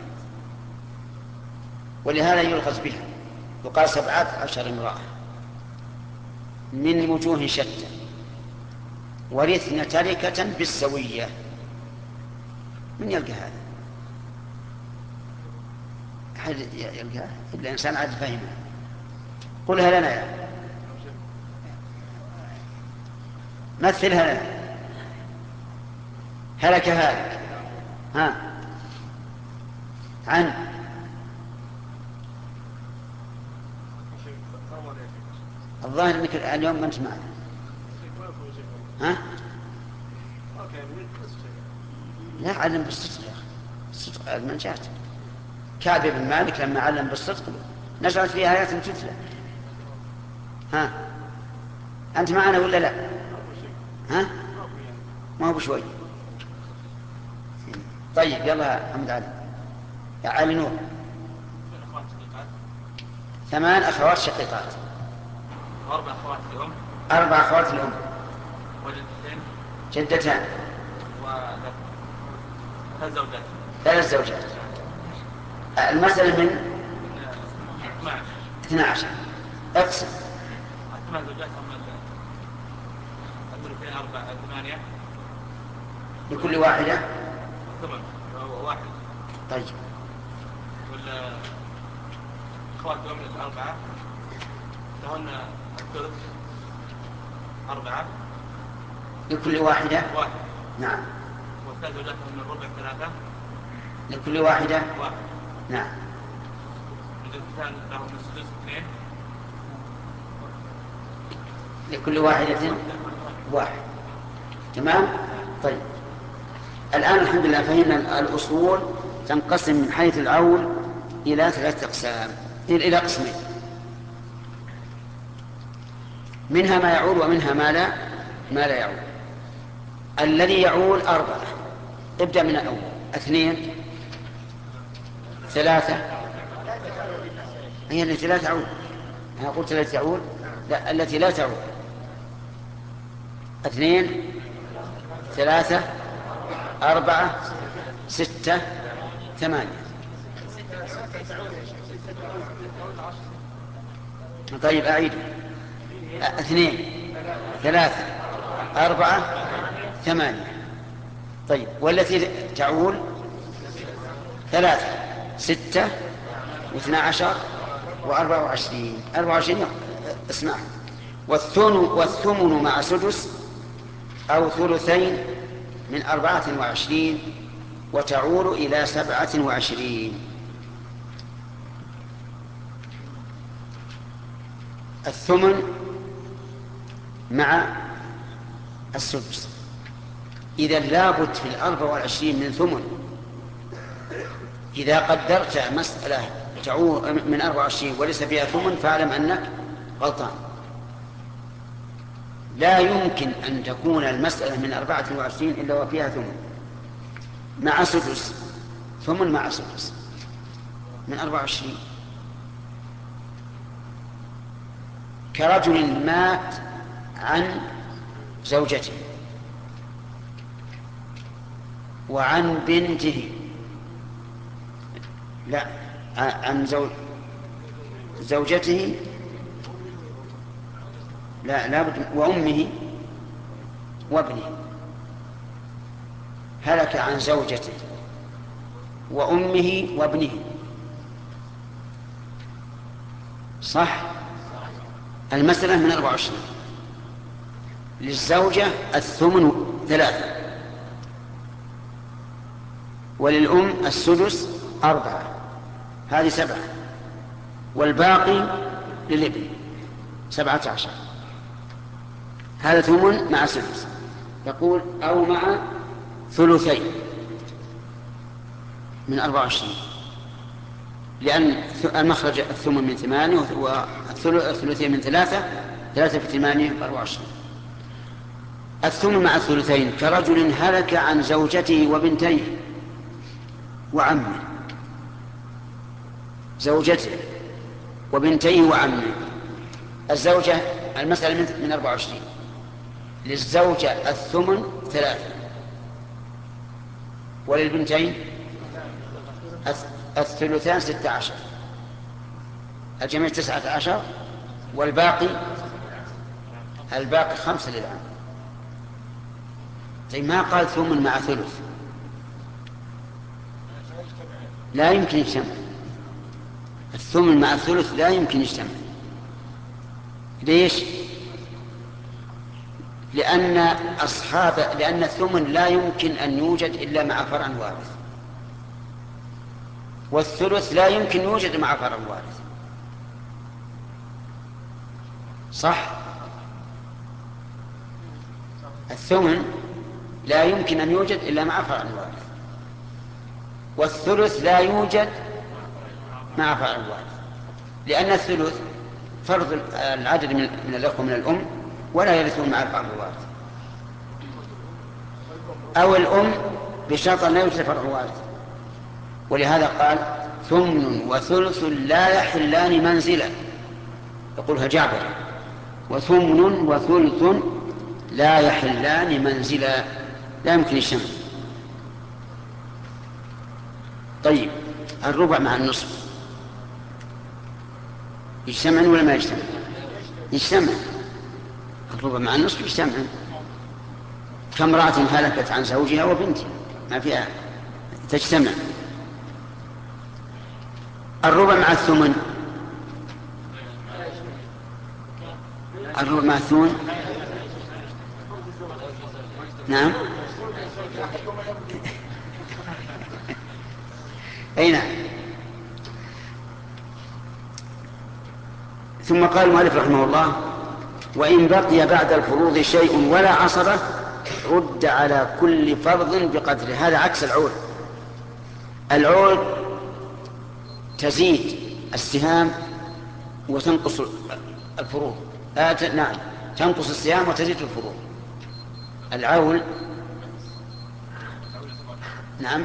[SPEAKER 1] ولهذا يلغز بها. يقال سبعة عشر امرأة من وجوه شتى ورثن تركة بالسوية. من يلقى هذا؟ أحد يلقى؟ إلا إنسان عاد فهمه. قلها لنا يا مثلها لنا. هلك هالك، ها عن الظاهر انك اليوم ما انت معنا. ها لا علم بالصدق يا اخي، الصدق المنجات. كعب بن مالك لما علم بالصدق نزلت فيه آيات تتلى. ها انت معنا ولا لا؟ ها ما هو بشوي. طيب يلا يا محمد علي، يا علي نور. ثمان أخوات شقيقات،
[SPEAKER 2] أربع أخوات لأم،
[SPEAKER 1] أربع أخوات لأم،
[SPEAKER 2] وجدتين،
[SPEAKER 1] جدتان
[SPEAKER 2] ثلاث زوجات.
[SPEAKER 1] ثلاث زوجات. المسألة من اثنى عشر. اقسم.
[SPEAKER 2] ثمان زوجات الثلثين أربعة ثمانية.
[SPEAKER 1] لكل واحدة
[SPEAKER 2] ثمن واحد.
[SPEAKER 1] طيب.
[SPEAKER 2] والأخوات من الأربعة لهن الثلث أربعة.
[SPEAKER 1] لكل واحدة
[SPEAKER 2] واحد.
[SPEAKER 1] نعم.
[SPEAKER 2] والثلاث زوجات من الربع ثلاثة.
[SPEAKER 1] لكل واحدة
[SPEAKER 2] واحد.
[SPEAKER 1] نعم.
[SPEAKER 2] الجدتان لهم السدس اثنين.
[SPEAKER 1] لكل واحدة واحد. تمام. طيب الآن الحمد لله فهمنا الأصول تنقسم من حيث العول إلى ثلاثة أقسام، إلى قسمين، منها ما يعول ومنها ما لا ما لا يعول. الذي يعول أربعة. ابدأ من الأول. اثنين ثلاثة. هي التي لا تعول. أنا قلت التي تعول، لا التي لا تعول. اثنين ثلاثة أربعة ستة ثمانية. طيب أعيد. اثنين ثلاثة أربعة ثمانية. طيب والتي تعول ثلاثة ستة واثنى عشر وأربعة وعشرين. أربعة وعشرين اسمع. والثمن والثمن مع سدس أو ثلثين من أربعة وعشرين وتعول إلى سبعة وعشرين. الثمن مع السدس. إذا لابد في الأربع والعشرين من ثمن. إذا قدرت مسألة تعول من أربع وعشرين وليس فيها ثمن فاعلم أنك غلطان. لا يمكن أن تكون المسألة من أربعة وعشرين إلا وفيها ثمن مع سدس. ثمن مع سدس من أربعة وعشرين. كرجل مات عن زوجته وعن بنته، لا عن زو... زوجته لا لابد وأمه وابنه. هلك عن زوجته وأمه وابنه، صح؟ المسألة من أربعة وعشرين. للزوجة الثمن ثلاثة، وللأم السدس أربعة، هذه سبعة، والباقي للابن سبعة عشر. هذا ثمن مع سدس. يقول أو مع ثلثين من أربعة وعشرين، لأن المخرج الثمن من ثمانية والثلثين من ثلاثة، ثلاثة في ثمانية أربعة وعشرين. الثمن مع الثلثين كرجل هلك عن زوجته وبنتيه وعمه. زوجته وبنتيه وعمه. الزوجة المسألة من أربعة وعشرين. للزوجة الثمن ثلاثة، وللبنتين الثلثان ستة عشر، الجميع تسعة عشر، والباقي الباقي خمسة للعام. زي ما قال ثمن مع ثلث، لا يمكن يجتمع. الثمن مع الثلث لا يمكن يجتمع. ليش؟ لأن أصحاب لأن الثمن لا يمكن أن يوجد إلا مع فرع وارث، والثلث لا يمكن يوجد مع فرع وارث، صح؟ الثمن لا يمكن أن يوجد إلا مع فرع وارث، والثلث لا يوجد مع فرع وارث، لأن الثلث فرض العدد من الأخوة من الأم ولا يرثون مع الفرع الوارث، أو الأم بشرط أن لا يوجد فرع وارث. ولهذا قال ثمن وثلث لا يحلان منزلا، يقولها جابر، وثمن وثلث لا يحلان منزلا، لا يمكن الشمع. طيب الربع مع النصف يجتمعن ولا ما يجتمع؟ يجتمع. الربع مع النصف يجتمع. كامرأة هلكت عن زوجها وبنتها ما فيها، تجتمع. الربع مع الثمن، الربع مع الثمن نعم أي نعم. ثم قال المؤلف رحمه الله: وإن بقي بعد الفروض شيء ولا عصبة رد على كل فرض بقدره. هذا عكس العول. العول تزيد السهام وتنقص الفروض. آه نعم، تنقص السهام وتزيد الفروض. العول نعم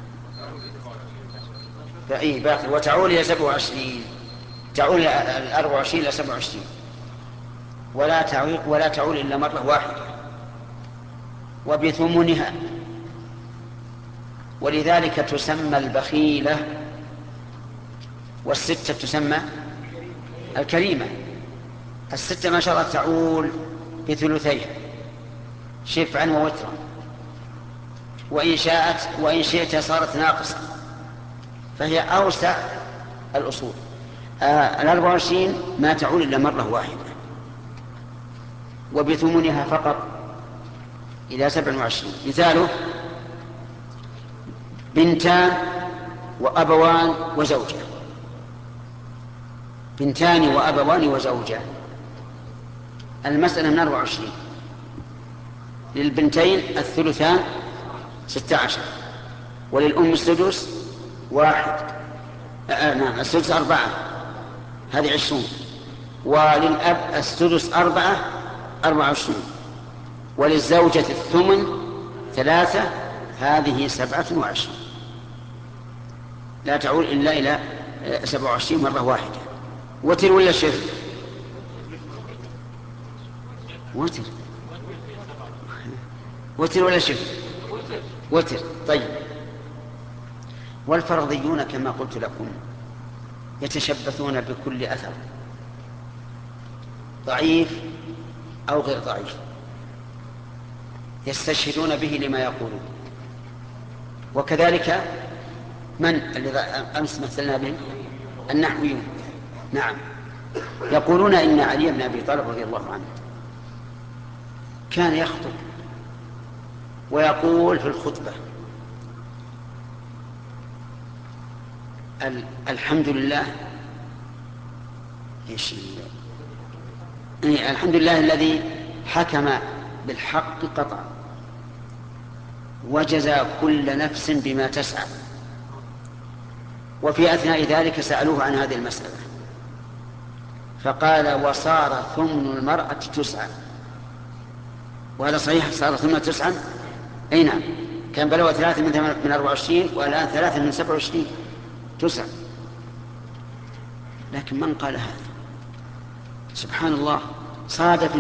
[SPEAKER 1] فإيه باقي، وتعول إلى سبع وعشرين، تعول الأربع وعشرين إلى سبع وعشرين، ولا تعويق ولا تعول إلا مرة واحدة. وبثمنها، ولذلك تسمى البخيلة، والستة تسمى الكريمة. الستة ما شاء الله تعول بثلثيها شفعا ووترا، وإن شاءت وإن شئت صارت ناقصة، فهي أوسع الأصول. آه الأربع وعشرين ما تعول إلا مرة واحدة. وبثمنها فقط إلى سبع وعشرين. مثاله: بنتان وأبوان وزوجة. بنتان وأبوان وزوجة، المسألة من أربع وعشرين. للبنتين الثلثان ستة عشر، وللأم السدس واحد آه نعم السدس أربعة، هذه عشرون. وللأب السدس أربعة أربعة وعشرون. وللزوجة الثمن ثلاثة، هذه سبعة وعشرين. لا تعول إلا إلى سبعة وعشرين مرة واحدة. وتر ولا شفر؟ وتر. وتر ولا شفر؟ وتر. طيب. والفرضيون كما قلت لكم يتشبثون بكل أثر، ضعيف أو غير ضعيف، يستشهدون به لما يقولون. وكذلك من الذي أمس مثلنا به؟ النحويون. نعم، يقولون إن علي بن أبي طالب رضي الله عنه كان يخطب ويقول في الخطبة: الحمد لله إيش الحمد لله الذي حكم بالحق قطعا وجزى كل نفس بما تسعى. وفي أثناء ذلك سألوه عن هذه المسألة فقال: وصار ثمن المرأة تسعى. وهذا صحيح، صار ثمن تسعى. أي نعم، كان بلوى ثلاثة من أربع وعشرين والآن ثلاثة من سبع وعشرين تسعى. لكن من قال هذا؟ سبحان الله، صادف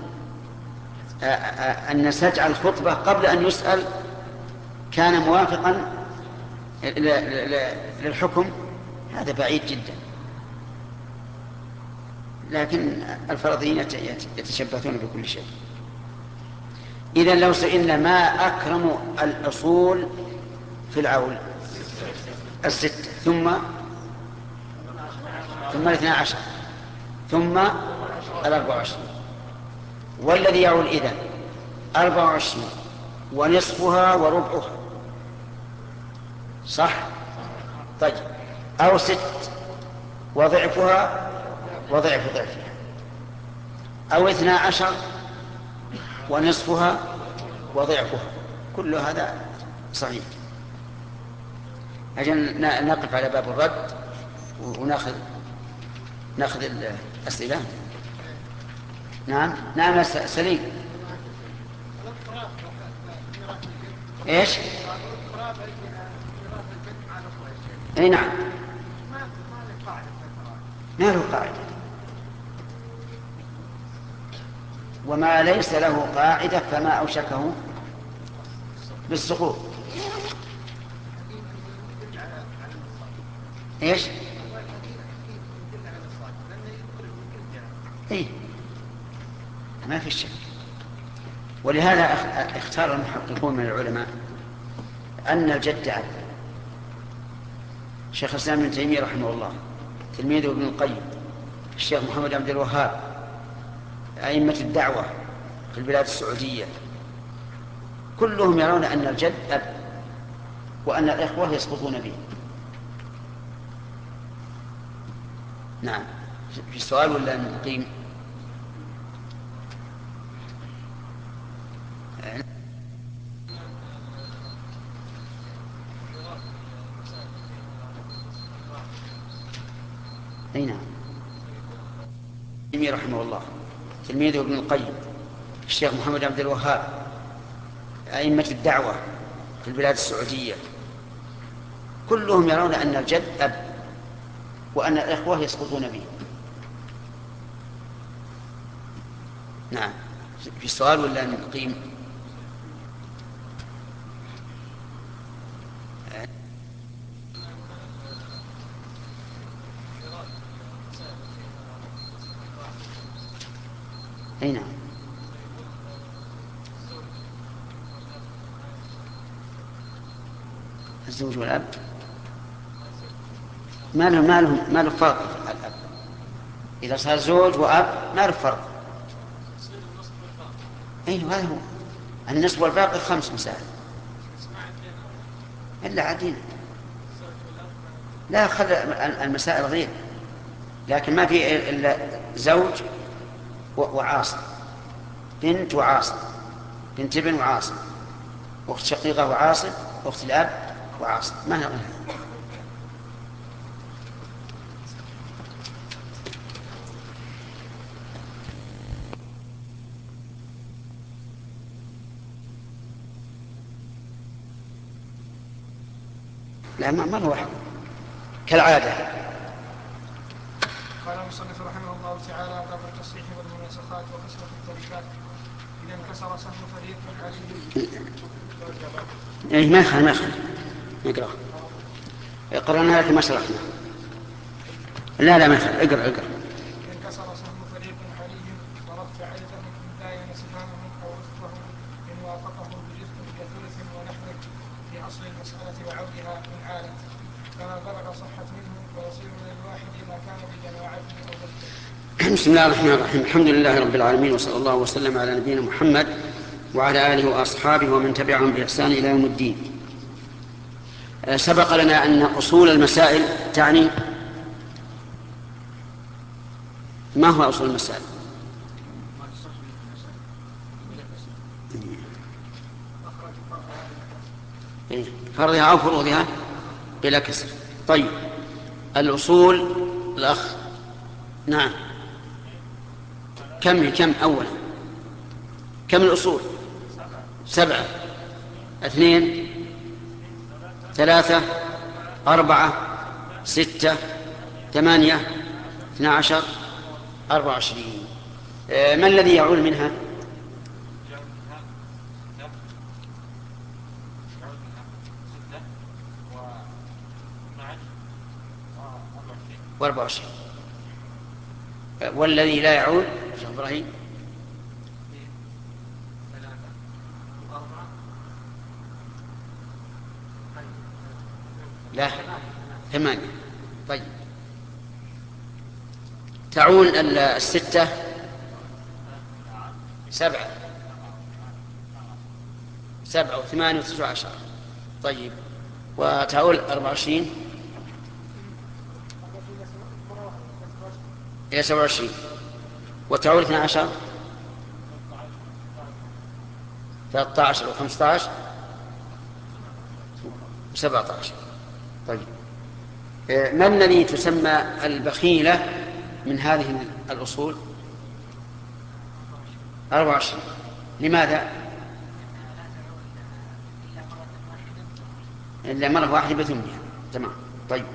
[SPEAKER 1] أن سجع الخطبة قبل أن يسأل كان موافقا للحكم. هذا بعيد جدا. لكن الفرضيين يتشبثون بكل شيء. إذن لو سئلنا ما أكرم الأصول في العول؟ الستة، ثم ثم الاثنى عشر، ثم الأربع وعشرين. والذي يعول إذن أربع وعشرين ونصفها وربعها، صح؟ طيب، أو ست وضعفها وضعف ضعفها، أو اثنى عشر ونصفها وضعفها، كل هذا صحيح. أجل نقف على باب الرد ونأخذ نأخذ الأسئلة. نعم نعم سليم. إيش؟ أي نعم، ما له قاعدة. وما ليس له قاعدة فما أوشكه بالسقوط. إيش؟ إيه ما في شك. ولهذا اختار المحققون من العلماء أن الجد عبد. شيخ الإسلام ابن تيمية رحمه الله، تلميذه ابن القيم، الشيخ محمد عبد الوهاب، أئمة الدعوة في البلاد السعودية، كلهم يرون أن الجد أب وأن الإخوة يسقطون به. نعم. في سؤال ولا نقيم؟ أي نعم. تيمية رحمه الله، تلميذه ابن القيم، الشيخ محمد عبد الوهاب، أئمة الدعوة في البلاد السعودية، كلهم يرون أن الجد أب وأن الإخوة يسقطون به. نعم. في سؤال ولا نقيم؟ أي نعم. الزوج والأب ما له ما له ما له فرق. الأب إذا صار زوج وأب ما له فرق. أيوه هذا هو النصف والباقي خمس مسائل. إلا عدينا لا خل المسائل غير، لكن ما في إلا زوج وعاصم، بنت وعاصم، بنت ابن وعاصم، أخت شقيقة وعاصم، أخت الأب وعاصم، ما هي غير. لا ما هو واحد كالعادة.
[SPEAKER 3] قال المصنف رحمه الله تعالى: باب التصحيح والمناسخات وكسرة التركات إذا انكسر سهم فريق عليه.
[SPEAKER 1] إيه ما يخل ما يخل اقرأ. قرأنا لك ما شرحنا. لا لا ما يخل اقرأ اقرأ.
[SPEAKER 3] إذا انكسر سهم فريق عليهم ورفع عدتهم لا ينسفانهم أو رفقهم إن وافقه برفق كثلث ونحوه في أصل المسألة وعودها من عالة، فما بلغ صحت منه ويصير للواحد ما كان بجماعته أو بثه.
[SPEAKER 1] بسم الله الرحمن الرحيم. الحمد لله رب العالمين، وصلى الله وسلم على نبينا محمد وعلى آله وأصحابه ومن تبعهم بإحسان إلى يوم الدين. سبق لنا أن أصول المسائل تعني ما هو أصول المسائل؟ فرضها أو فروضها بلا كسر. طيب الأصول الأخ. نعم. كم كم أولا كم الأصول؟ سبعة. اثنين، ثلاثة، أربعة، ستة، ثمانية، اثنى عشر، أربعة وعشرين. ما الذي يعول منها؟ وأربعة وعشرين. والذي لا يعود شيخ إبراهيم؟ لا ثمانية. طيب تعون الستة سبعة سبعة وثمانية وتسعة عشر. طيب وتعول أربعة وعشرين إلى سبعة وعشرين. وتعول اثنى عشر ثلاثة عشر وخمسة عشر وسبعة عشر. طيب ما الذي تسمى البخيلة من هذه الأصول؟ أربعة وعشرين. لماذا؟ إلا مرة واحدة بثمنها. تمام. طيب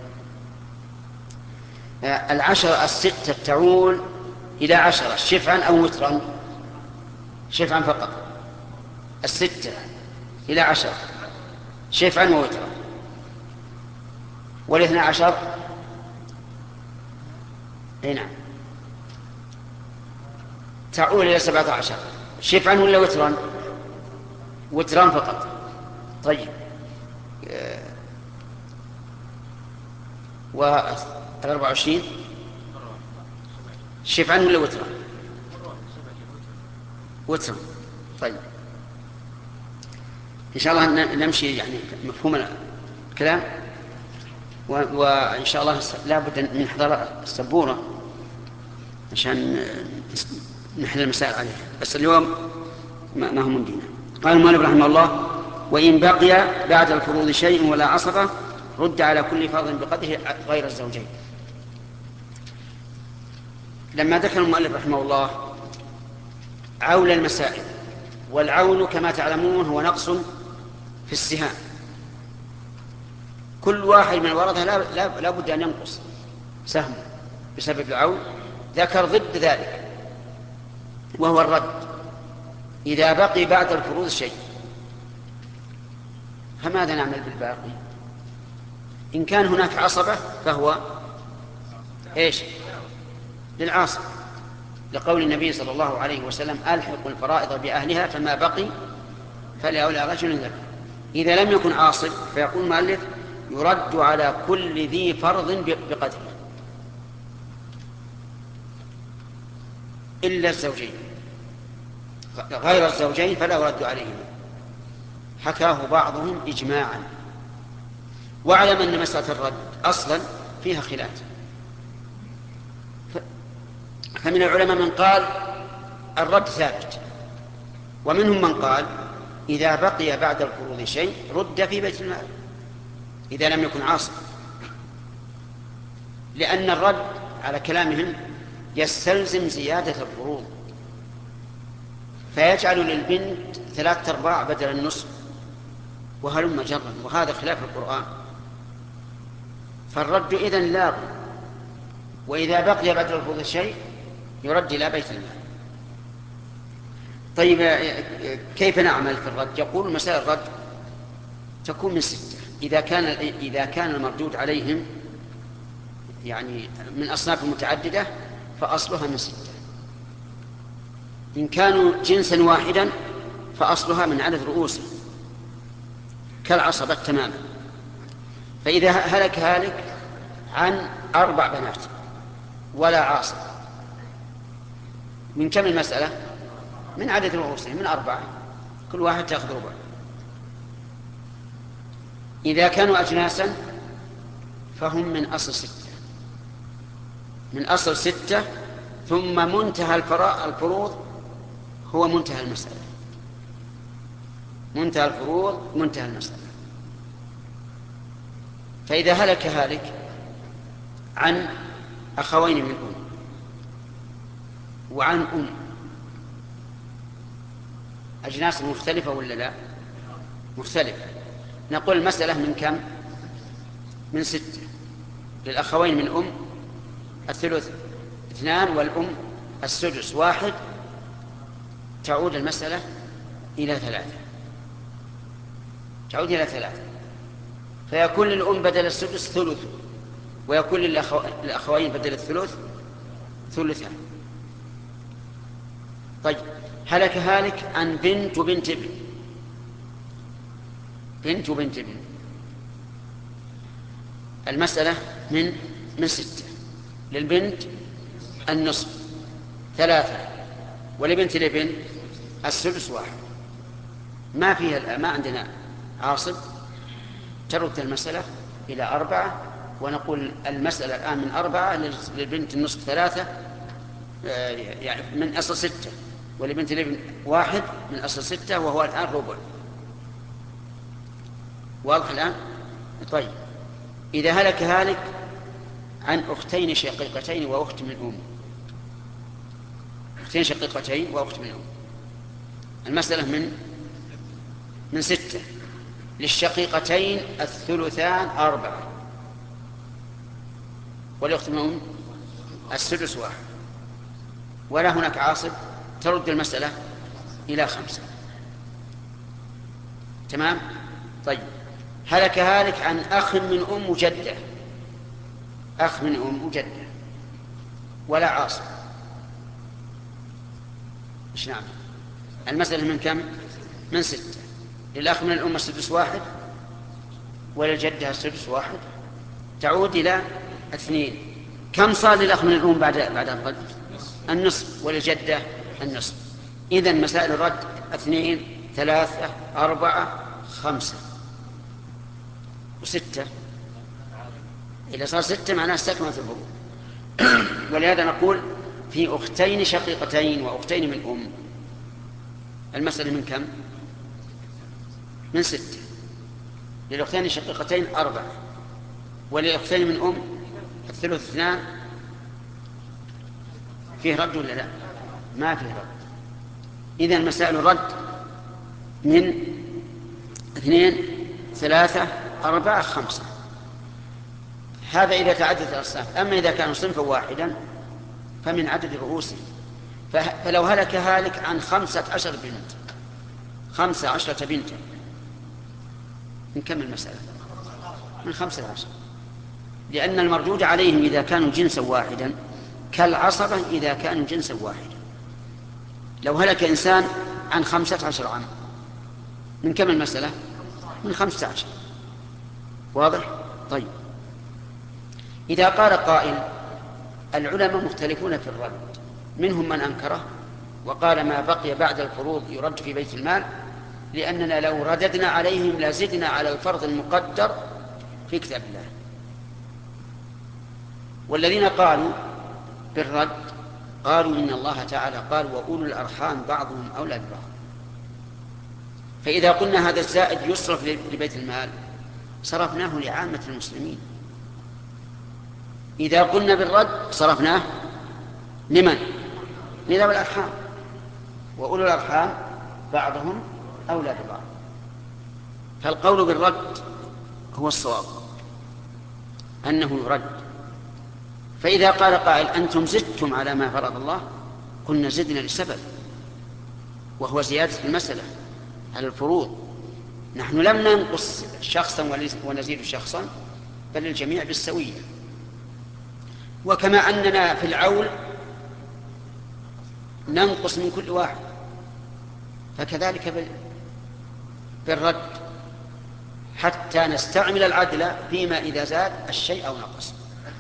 [SPEAKER 1] العشر الستة تعول إلى عشرة شفعا أو وترا؟ شفعا فقط. الستة إلى عشر شفعا ووترا، والاثنى عشر أي نعم تعول إلى سبعة عشر شفعا ولا وترا؟ وترا فقط. طيب والأربع وعشرين شفعا ولا وترا؟ وترا. طيب إن شاء الله نمشي يعني مفهوم الكلام، وإن شاء الله لا بد من حضور السبورة عشان نحل المسائل عليها، بس اليوم ما هو من دينا. قال المؤلف رحمه الله: وإن بقي بعد الفروض شيء ولا عصبة رد على كل فرض بقدره غير الزوجين. لما ذكر المؤلف رحمه الله عول المسائل، والعول كما تعلمون هو نقص في السهام، كل واحد من الورثة لا, لا, لا بد أن ينقص سهم بسبب العول. ذكر ضد ذلك وهو الرد إذا بقي بعد الفروض شيء. فماذا نعمل بالباقي؟ إن كان هناك عصبة فهو إيش؟ للعاصب، لقول النبي صلى الله عليه وسلم: ألحقوا الفرائض بأهلها فما بقي فلأولى رجل ذكر. إذا لم يكن عاصب فيقول المؤلف: يرد على كل ذي فرض بقدره إلا الزوجين، غير الزوجين فلا يرد عليهما. حكاه بعضهم إجماعا. واعلم أن مسألة الرد أصلا فيها خلاف، فمن العلماء من قال الرد ثابت، ومنهم من قال إذا بقي بعد الفروض شيء رد في بيت المال إذا لم يكن عاصب، لأن الرد على كلامهم يستلزم زيادة الفروض، فيجعل للبنت ثلاثة أرباع بدل النصف وهلم جرا، وهذا خلاف القرآن. فالرد إذن لاغ، وإذا بقي بعد الفروض شيء يرد إلى بيت المال. طيب كيف نعمل في الرد؟ يقول مسائل الرد تكون من ستة إذا كان إذا كان المردود عليهم يعني من أصناف متعددة فأصلها من ستة. إن كانوا جنسا واحدا فأصلها من عدد رؤوسه كالعصبة تماما. فإذا هلك هالك عن أربع بنات ولا عاصب، من كم المسألة؟ من عدد رؤوسه، من أربعة، كل واحد تأخذ ربع. إذا كانوا أجناسا فهم من أصل ستة، من أصل ستة، ثم منتهى الفروض هو منتهى المسألة، منتهى الفروض منتهى المسألة. فإذا هلك هالك عن أخوين من أم وعن أم، أجناس مختلفة ولا لا؟ مختلفة. نقول المسألة من كم؟ من ستة. للأخوين من أم الثلث اثنان، والأم السدس واحد، تعود المسألة إلى ثلاثة، تعود إلى ثلاثة، فيكون للأم بدل السدس ثلث، ويكون للأخوين بدل الثلث ثلثان. طيب هلك هالك عن بنت وبنت ابن، بنت وبنت ابن، المسألة من من ستة. للبنت النصف ثلاثة، ولبنت الابن السدس واحد. ما فيها ما عندنا عاصب، ترد المسألة إلى أربعة، ونقول المسألة الآن من أربعة، للبنت النصف ثلاثة يعني من أصل ستة، ولبنت الابن واحد من أصل ستة، وهو الآن ربع. واضح الآن؟ طيب إذا هلك هالك عن أختين شقيقتين وأخت من أم، أختين شقيقتين وأخت من أم، المسألة من من ستة. للشقيقتين الثلثان أربعة، والأخت من أم السدس واحد، ولا هناك عاصب، ترد المسألة إلى خمسة. تمام؟ طيب، هلك هالك عن أخ من أم وجدة، أخ من أم وجدة ولا عاصر، إيش نعم؟ المسألة من كم؟ من ستة. للأخ من الأم السدس واحد، وللجدة السدس واحد، تعود إلى اثنين. كم صار للأخ من الأم بعد بعد الرد؟ النصف. وللجدة النصف. إذن مسائل الرد اثنين، ثلاثة، أربعة، خمسة وستة. إذا صار ستة معناه استكملت الفروض. ولهذا نقول في أختين شقيقتين وأختين من أم المسألة من كم؟ من ستة. للأختين الشقيقتين أربعة، وللأختين من أم الثلث اثنان. فيه رد ولا لا؟ ما فيه رد. إذن مسائل الرد من اثنين، ثلاثة، أربعة، خمسة. هذا إذا تعددت الأصناف. أما إذا كانوا صنفا واحدا فمن عدد رؤوسه. فلو هلك هالك عن خمسة عشر بنت، خمسة عشرة بنت، من كم المسألة؟ من خمسة عشر. لأن المردود عليهم إذا كانوا جنسا واحدا كالعصبة إذا كانوا جنسا واحدا. لو هلك إنسان عن خمسة عشر عام، من كم المسألة؟ من خمسة عشر. واضح؟ طيب، إذا قال قائل العلماء مختلفون في الرد، منهم من أنكره وقال ما بقي بعد الفروض يرد في بيت المال، لأننا لو رددنا عليهم لزدنا على الفرض المقدر في كتاب الله. والذين قالوا بالرد قالوا إن الله تعالى قال وأولو الأرحام بعضهم أولى ببعض. فإذا قلنا هذا الزائد يصرف لبيت المال صرفناه لعامة المسلمين. إذا قلنا بالرد صرفناه لمن؟ لذوي الأرحام، وأولو الأرحام بعضهم أولى ببعض. فالقول بالرد هو الصواب، أنه يرد. فإذا قال قائل أنتم زدتم على ما فرض الله، قلنا زدنا لسبب، وهو زيادة المسألة على الفروض. نحن لم ننقص شخصا ونزيد شخصا، بل الجميع بالسوية. وكما أننا في العول ننقص من كل واحد، فكذلك بالرد، حتى نستعمل العدل فيما إذا زاد الشيء أو نقص.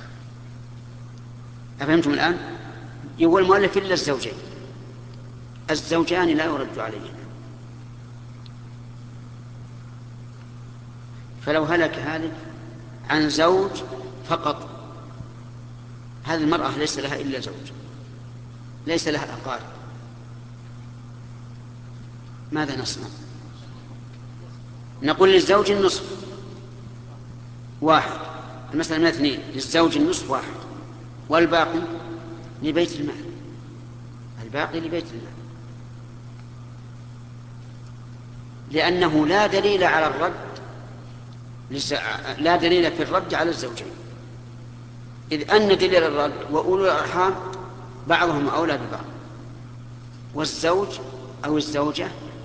[SPEAKER 1] أفهمتم الآن؟ يقول المؤلف إلا الزوجين، الزوجان لا يرد عليهما. فلو هلك هالك عن زوج فقط، هذه المرأة ليس لها إلا زوج، ليس لها أقارب، ماذا نصنع؟ نقول للزوج النصف واحد، المسألة من اثنين، للزوج النصف واحد، والباقي لبيت المال، الباقي لبيت المال، لأنه لا دليل على الرد، لا دليل في الرد على الزوجين، إذ أن دليل الرد وأولو الأرحام بعضهم أولى ببعض، والزوج أو الزوجة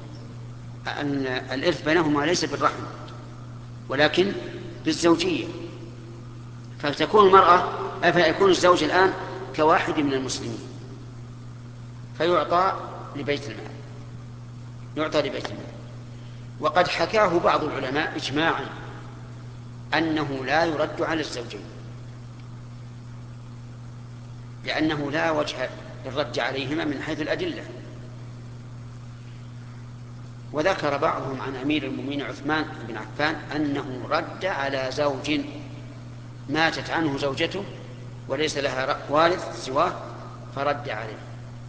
[SPEAKER 1] الإرث بينهما ليس بالرحم ولكن بالزوجية. فتكون المرأة فيكون الزوج الآن كواحد من المسلمين، فيعطى لبيت المال، يعطى لبيت المال. وقد حكاه بعض العلماء إجماعا أنه لا يرد على الزوجين، لأنه لا وجه للرد عليهما من حيث الأدلة. وذكر بعضهم عن أمير المؤمنين عثمان بن عفان أنه رد على زوج ماتت عنه زوجته وليس لها وارث سواه فرد عليه.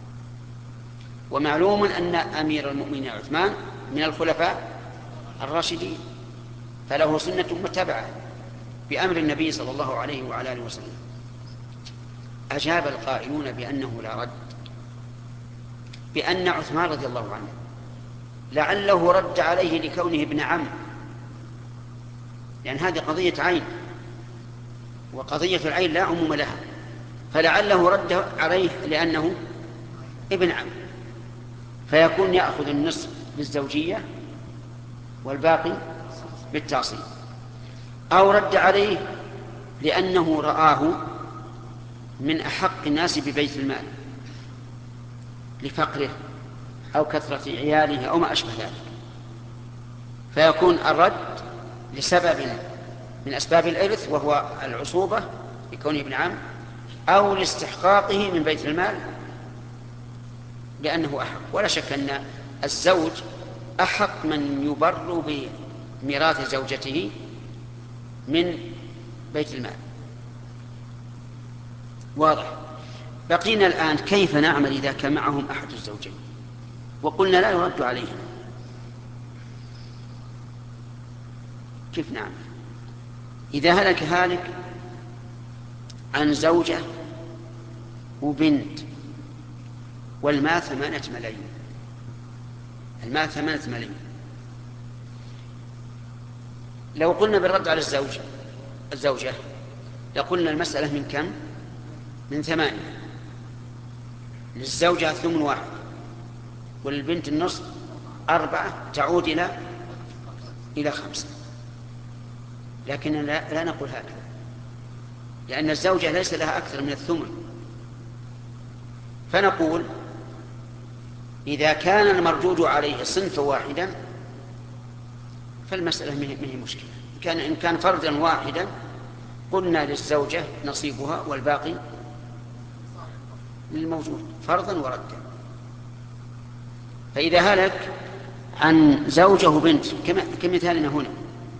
[SPEAKER 1] ومعلوم أن أمير المؤمنين عثمان من الخلفاء الراشدين، فله سنة متبعة بأمر النبي صلى الله عليه وعلى آله وسلم. أجاب القائلون بأنه لا رد بأن عثمان رضي الله عنه لعله رد عليه لكونه ابن عم، لأن هذه قضية عين، وقضية العين لا عموم لها، فلعله رد عليه لأنه ابن عم. فيكون يأخذ النصف بالزوجية والباقي بالتعصيب، أو رد عليه لأنه رآه من أحق الناس ببيت المال لفقره أو كثرة عياله أو ما أشبه ذلك، فيكون الرد لسبب من أسباب الإرث وهو العصوبة لكونه ابن عم، أو لاستحقاقه من بيت المال لأنه أحق. ولا شك أن الزوج أحق من يبر بميراث زوجته من بيت المال. واضح؟ بقينا الآن كيف نعمل إذا كان معهم أحد الزوجين وقلنا لا يرد عليهم؟ كيف نعمل إذا هلك هالك عن زوجة وبنت والمال ثمانية ملايين، المال ثمانية ملايين؟ لو قلنا بالرد على الزوج الزوجة لقلنا المسألة من كم؟ من ثمانية. للزوجة ثمن واحد وللبنت النصف أربعة، تعود إلى إلى خمسة. لكن لا, لا نقول هكذا، لأن الزوجة ليس لها أكثر من الثمن. فنقول إذا كان المردود عليه صنف واحدا فالمسألة منه مشكلة. كان إن كان فردا واحدا قلنا للزوجة نصيبها والباقي للموجود فرضا وردا. فإذا هلك عن زوجة وبنت كمثالنا هنا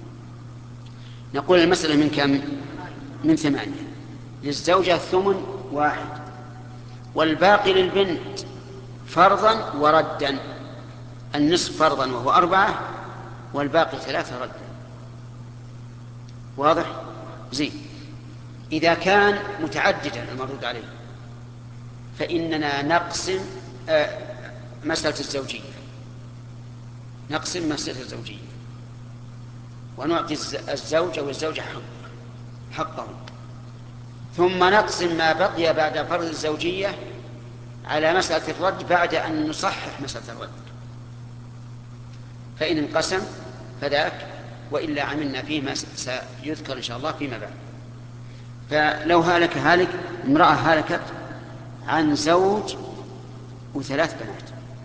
[SPEAKER 1] نقول المسألة من كم؟ من ثمانية. للزوجة ثمن واحد والباقي للبنت فرضا وردا، النصف فرضا وهو أربعة والباقي ثلاثة ردا. واضح؟ زين. إذا كان متعددا المردود عليه فإننا نقسم آه مسألة الزوجية، نقسم مسألة الزوجية ونعطي الزوج أو الزوجة حق حقه، ثم نقسم ما بقي بعد فرض الزوجية على مسألة الرد بعد أن نصحح مسألة الرد. فإن انقسم فذاك، وإلا عملنا فيه ما سيذكر إن شاء الله فيما بعد. فلو هالك هالك امرأة هالكت عن زوج وثلاث بنات،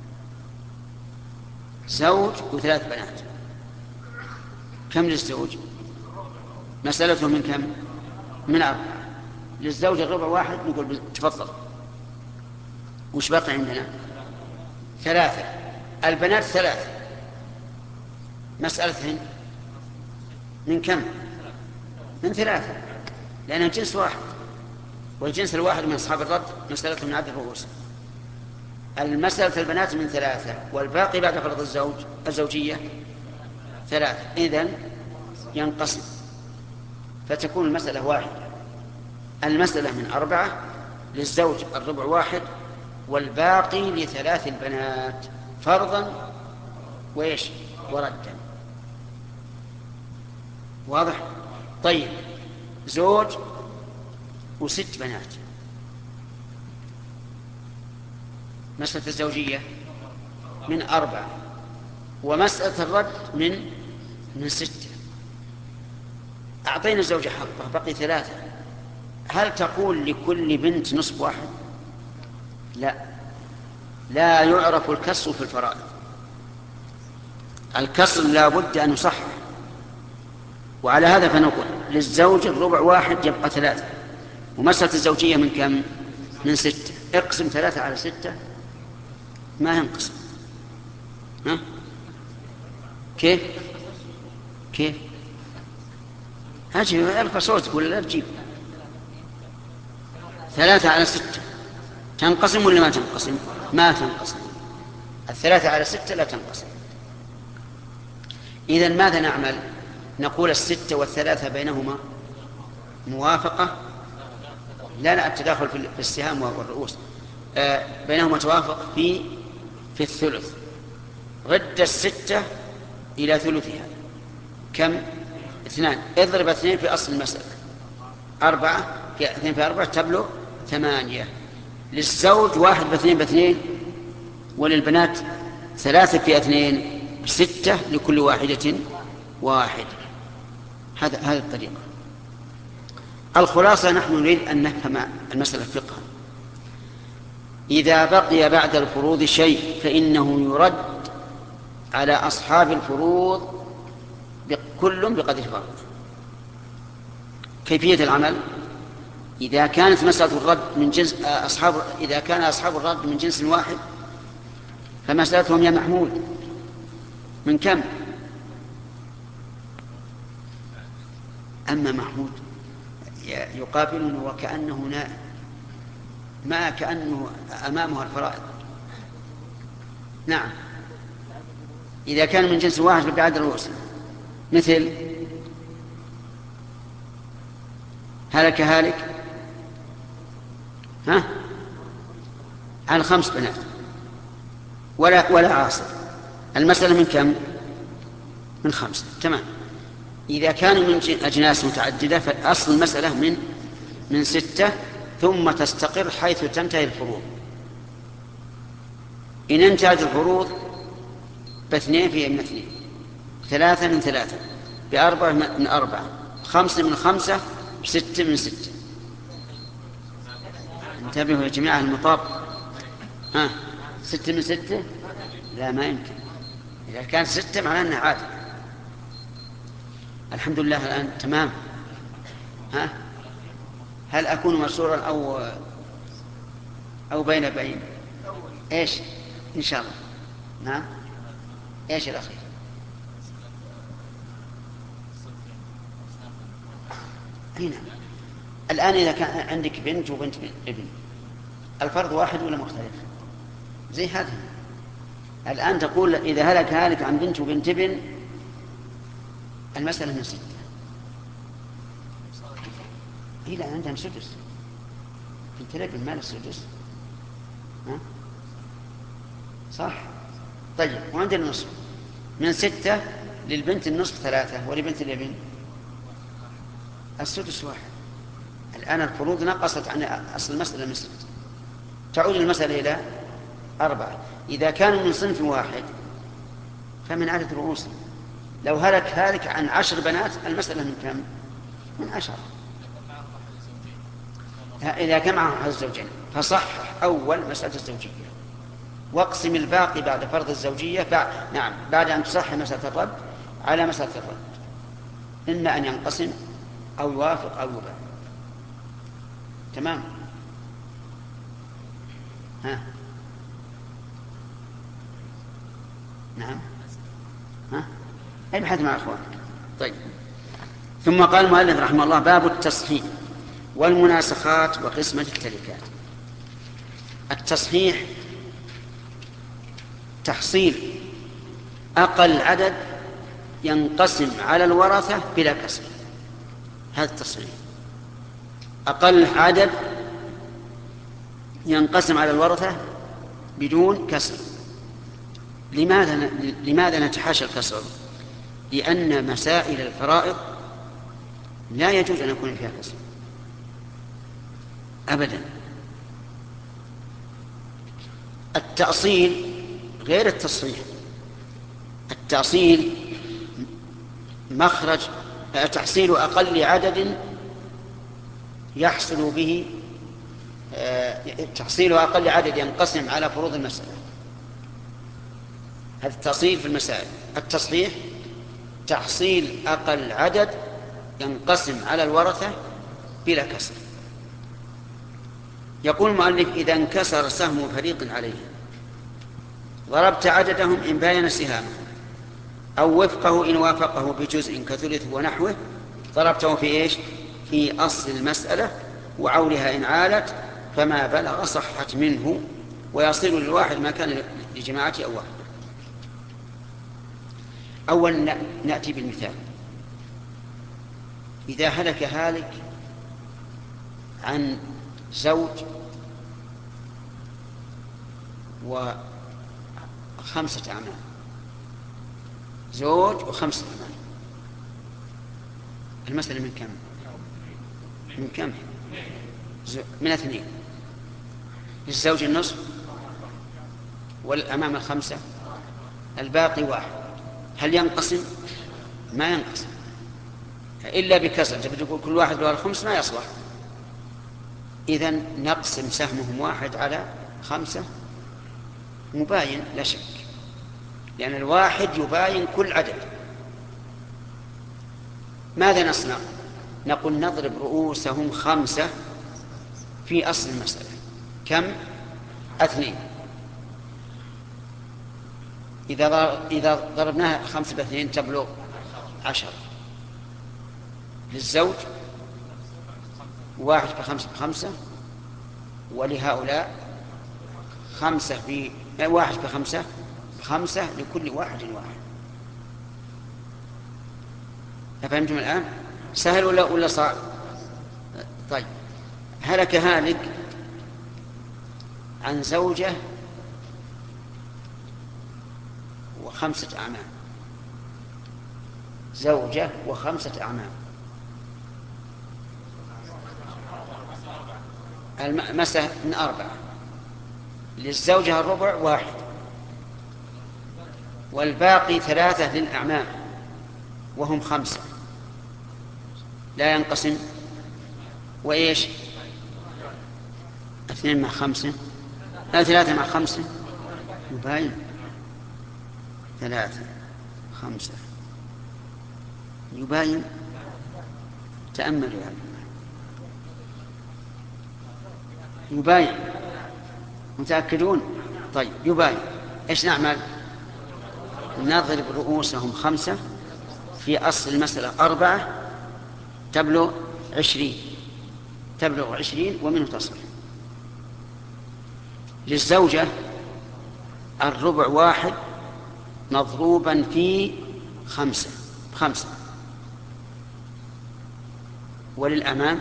[SPEAKER 1] زوج وثلاث بنات، كم للزوج؟ مسألته من كم؟ من أربعة. للزوج الربع واحد، نقول تفضل. وش بقي عندنا؟ ثلاثة. البنات ثلاثة، مسألتهن من كم؟ من ثلاثة، لأنها جنس واحد، والجنس الواحد من أصحاب الرد مسألة من عدد الرؤوس. المسألة البنات من ثلاثة والباقي بعد فرض الزوج الزوجية ثلاثة، إذن ينقسم فتكون المسألة واحدة. المسألة من أربعة، للزوج الربع واحد والباقي لثلاث البنات فرضا وإيش وردا. واضح؟ طيب، زوج وست بنات، مسألة الزوجية من أربعة ومسألة الرد من من ستة. أعطينا الزوجة حقه، بقي ثلاثة. هل تقول لكل بنت نصف واحد؟ لا، لا يعرف الكسر في الفرائض. الكسر لا بد أن يصحح. وعلى هذا فنقول للزوج الربع واحد يبقى ثلاثة، ومسألة الزوجية من كم؟ من ستة. اقسم ثلاثة على ستة ما ينقسم. ها؟ كيف؟ كيف؟ هاجي ارفع صوتك ولا لا تجيب؟ ثلاثة على ستة تنقسم ولا ما تنقسم؟ ما تنقسم. الثلاثة على ستة لا تنقسم. إذن ماذا نعمل؟ نقول الستة والثلاثة بينهما موافقة، لا لا التداخل في السهام والرؤوس، آه بينهما توافق في في الثلث. رد الستة إلى ثلثها كم؟ اثنان. اضرب اثنين في أصل المسألة أربعة، في اثنين في أربعة تبلغ ثمانية. للزوج واحد باثنين باثنين وللبنات ثلاثة في اثنين ستة، لكل واحدة واحد. هذا هذه الطريقة. الخلاصة نحن نريد أن نفهم المسألة فقها. إذا بقي بعد الفروض شيء فإنه يرد على أصحاب الفروض كل بقدر فرض. كيفية العمل: إذا كانت مسألة الرد من جنس أصحاب إذا كان أصحاب الرد من جنس واحد فمسألتهم يا محمود من كم؟ أما محمود يقابلنا وكأنه نائم، ما كأنه أمامه الفرائض. نعم، إذا كان من جنس واحد فبعد الرؤوس، مثل هلك هالك ها عن خمس بنات ولا ولا عاصر، المسألة من كم؟ من خمسة. تمام. إذا كانوا من أجناس متعددة فأصل المسألة من من ستة، ثم تستقر حيث تنتهي الفروض. إن انتهت الفروض باثنين فيه من اثنين، ثلاثة من ثلاثة، بأربعة من أربعة، خمسة من خمسة، ستة من ستة. انتبهوا يا جماعة المطاب. ها ستة من ستة؟ لا، ما يمكن. إذا كان ستة معناه أنها عادة. الحمد لله الآن تمام. ها هل أكون مرسورا أو أو بين بين إيش إن شاء الله؟ نعم. إيش الأخير؟ أي نعم. الآن إذا كان عندك بنت وبنت ابن، الفرض واحد ولا مختلف؟ زي هذا. الآن تقول إذا هلك هالك عن بنت وبنت ابن المسألة من ستة. هي لا، عندهم سدس. بنت الابن ما له سدس. ها صح؟ طيب، وعندنا النصف من ستة، للبنت النصف ثلاثة، ولبنت الابن السدس واحد. الآن الفروض نقصت عن أصل المسألة من ستة، تعود المسألة إلى أربعة. إذا كانوا من صنف واحد فمن عدد رؤوسهم. لو هلك هالك عن عشر بنات المسألة من كم؟ من عشرة. إذا كان معهم الزوجين فصح أول مسألة الزوجية، واقسم الباقي بعد فرض الزوجية بعد نعم بعد أن تصح مسألة الرد على مسألة الرد، إما أن ينقسم أو يوافق أو يباع. تمام. ها نعم. ها ابحث مع أخوانك. طيب. ثم قال المؤلف رحمه الله: باب التصحيح والمناسخات وقسمة التركات. التصحيح تحصيل أقل عدد ينقسم على الورثة بلا كسر. هذا التصحيح، أقل عدد ينقسم على الورثة بدون كسر. لماذا لماذا نتحاشى الكسر؟ لأن مسائل الفرائض لا يجوز أن يكون فيها كسر أبدا. التأصيل غير التصحيح. التأصيل مخرج تحصيل أقل عدد يحصل به تحصيل أقل عدد ينقسم على فروض المسألة. هذا التأصيل في المسائل. التصحيح تحصيل أقل عدد ينقسم على الورثة بلا كسر. يقول المؤلف: إذا انكسر سهم فريق عليه ضربت عددهم إن باين سهامه، أو وفقه إن وافقه بجزء كثلث ونحوه، ضربته في إيش؟ في أصل المسألة وعولها إن عالت، فما بلغ صحت منه، ويصير للواحد ما كان لجماعته أو واحد. أولا نأتي بالمثال. إذا هلك هالك عن زوج وخمسة أعمال، زوج وخمسة أعمال، المسألة من كم؟ من كم؟ من اثنين. للزوج النصف والأمام الخمسة الباقي واحد، هل ينقسم؟ ما ينقسم إلا بكسر. تقول كل واحد له الخمس ما يصلح. إذن نقسم سهمهم واحد على خمسة مباين لا شك، لأن الواحد يباين كل عدد. ماذا نصنع؟ نقول نضرب رؤوسهم خمسة في أصل المسألة. كم؟ اثنين. إذا ضربناها خمسة باثنين تبلغ عشر. للزوج واحد بخمسة بخمسة، ولهؤلاء خمسة ب واحد بخمسة بخمسة لكل واحد واحد. أفهمتم الآن؟ سهل ولا ولا صعب؟ طيب، هلك هالك عن زوجة وخمسة أعمام. زوجة وخمسة أعمام. المسألة من أربعة. للزوجة الربع واحد، والباقي ثلاثة للأعمام وهم خمسة، لا ينقسم. وإيش؟ اثنين مع خمسة، لا ثلاثة مع خمسة يباين. ثلاثة خمسة يباين. تأملوا يعني. يباين. متأكدون؟ طيب يباين. إيش نعمل؟ نضرب رؤوسهم خمسة في أصل المسألة أربعة تبلغ عشرين. تبلغ عشرين ومنه تصل. للزوجة الربع واحد مضروبا في خمسة خمسة، وللأمام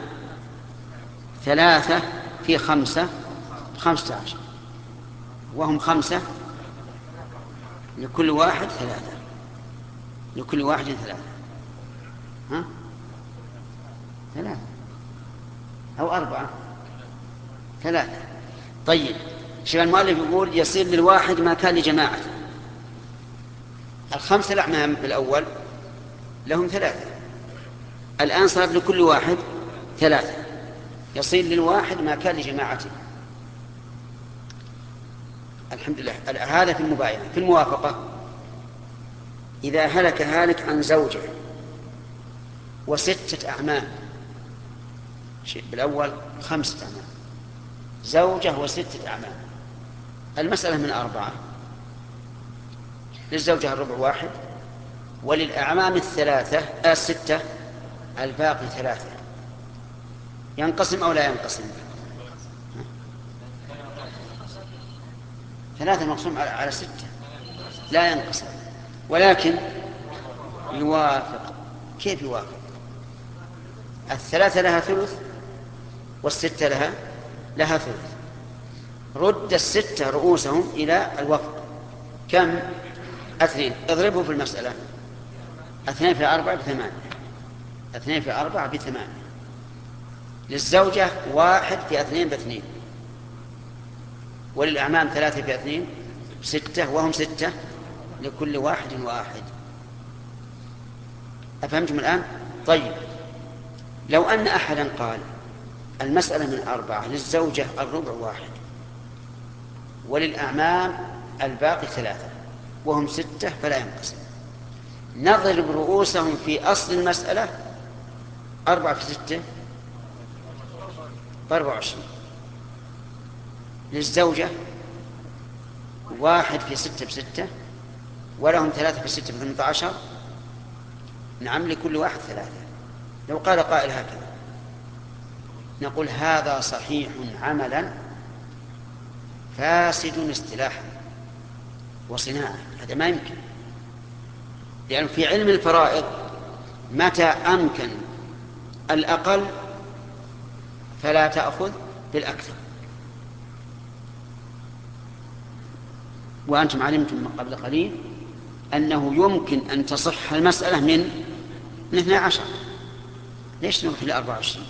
[SPEAKER 1] ثلاثة في خمسة خمسة عشر، وهم خمسة لكل واحد ثلاثة. لكل واحد ثلاثة. ها؟ ثلاثة أو أربعة؟ ثلاثة. طيب، شيخ المؤلف يقول يصير للواحد ما كان لجماعة. الخمسة الأعمام بالأول لهم ثلاثة، الآن صار لكل واحد ثلاثة، يصير للواحد ما كان لجماعته. الحمد لله. هذا في المباينة. في الموافقة، إذا هلك هالك عن زوجة وستة أعمام، بالأول خمسة أعمام، زوجة وستة أعمام، المسألة من أربعة. للزوجة الربع واحد، وللأعمام الثلاثة الستة الباقي ثلاثة. ينقسم أو لا ينقسم؟ ثلاثة مقسوم على ستة لا ينقسم، ولكن يوافق. كيف يوافق؟ الثلاثة لها ثلث والستة لها لها ثلث. رد الستة رؤوسهم إلى الوفق. كم؟ اثنين. اضربه في المسألة. اثنين في أربعة بثمانية. اثنين في أربعة بثمانية. للزوجة واحد في اثنين باثنين، وللأعمام ثلاثة في اثنين ستة، وهم ستة لكل واحد واحد. أفهمتم الآن؟ طيب، لو أن أحدا قال المسألة من أربعة، للزوجة الربع واحد، وللأعمام الباقي ثلاثة، وهم ستة، فلا ينقسم. نضرب رؤوسهم في أصل المسألة أربعة في ستة بأربعة وعشرين. للزوجة واحد في ستة بستة، ولهم ثلاثة في ستة بثمانية عشر. نعم، لكل واحد ثلاثة. لو قال قائل هكذا نقول هذا صحيح عملا فاسد اصطلاحا وصناعة. هذا ما يمكن، لأن في علم الفرائض متى أمكن الأقل فلا تأخذ بالأكثر. وأنتم علمتم من قبل قليل أنه يمكن أن تصح المسألة من من اثني عشر، ليش نروح إلى أربعة وعشرين؟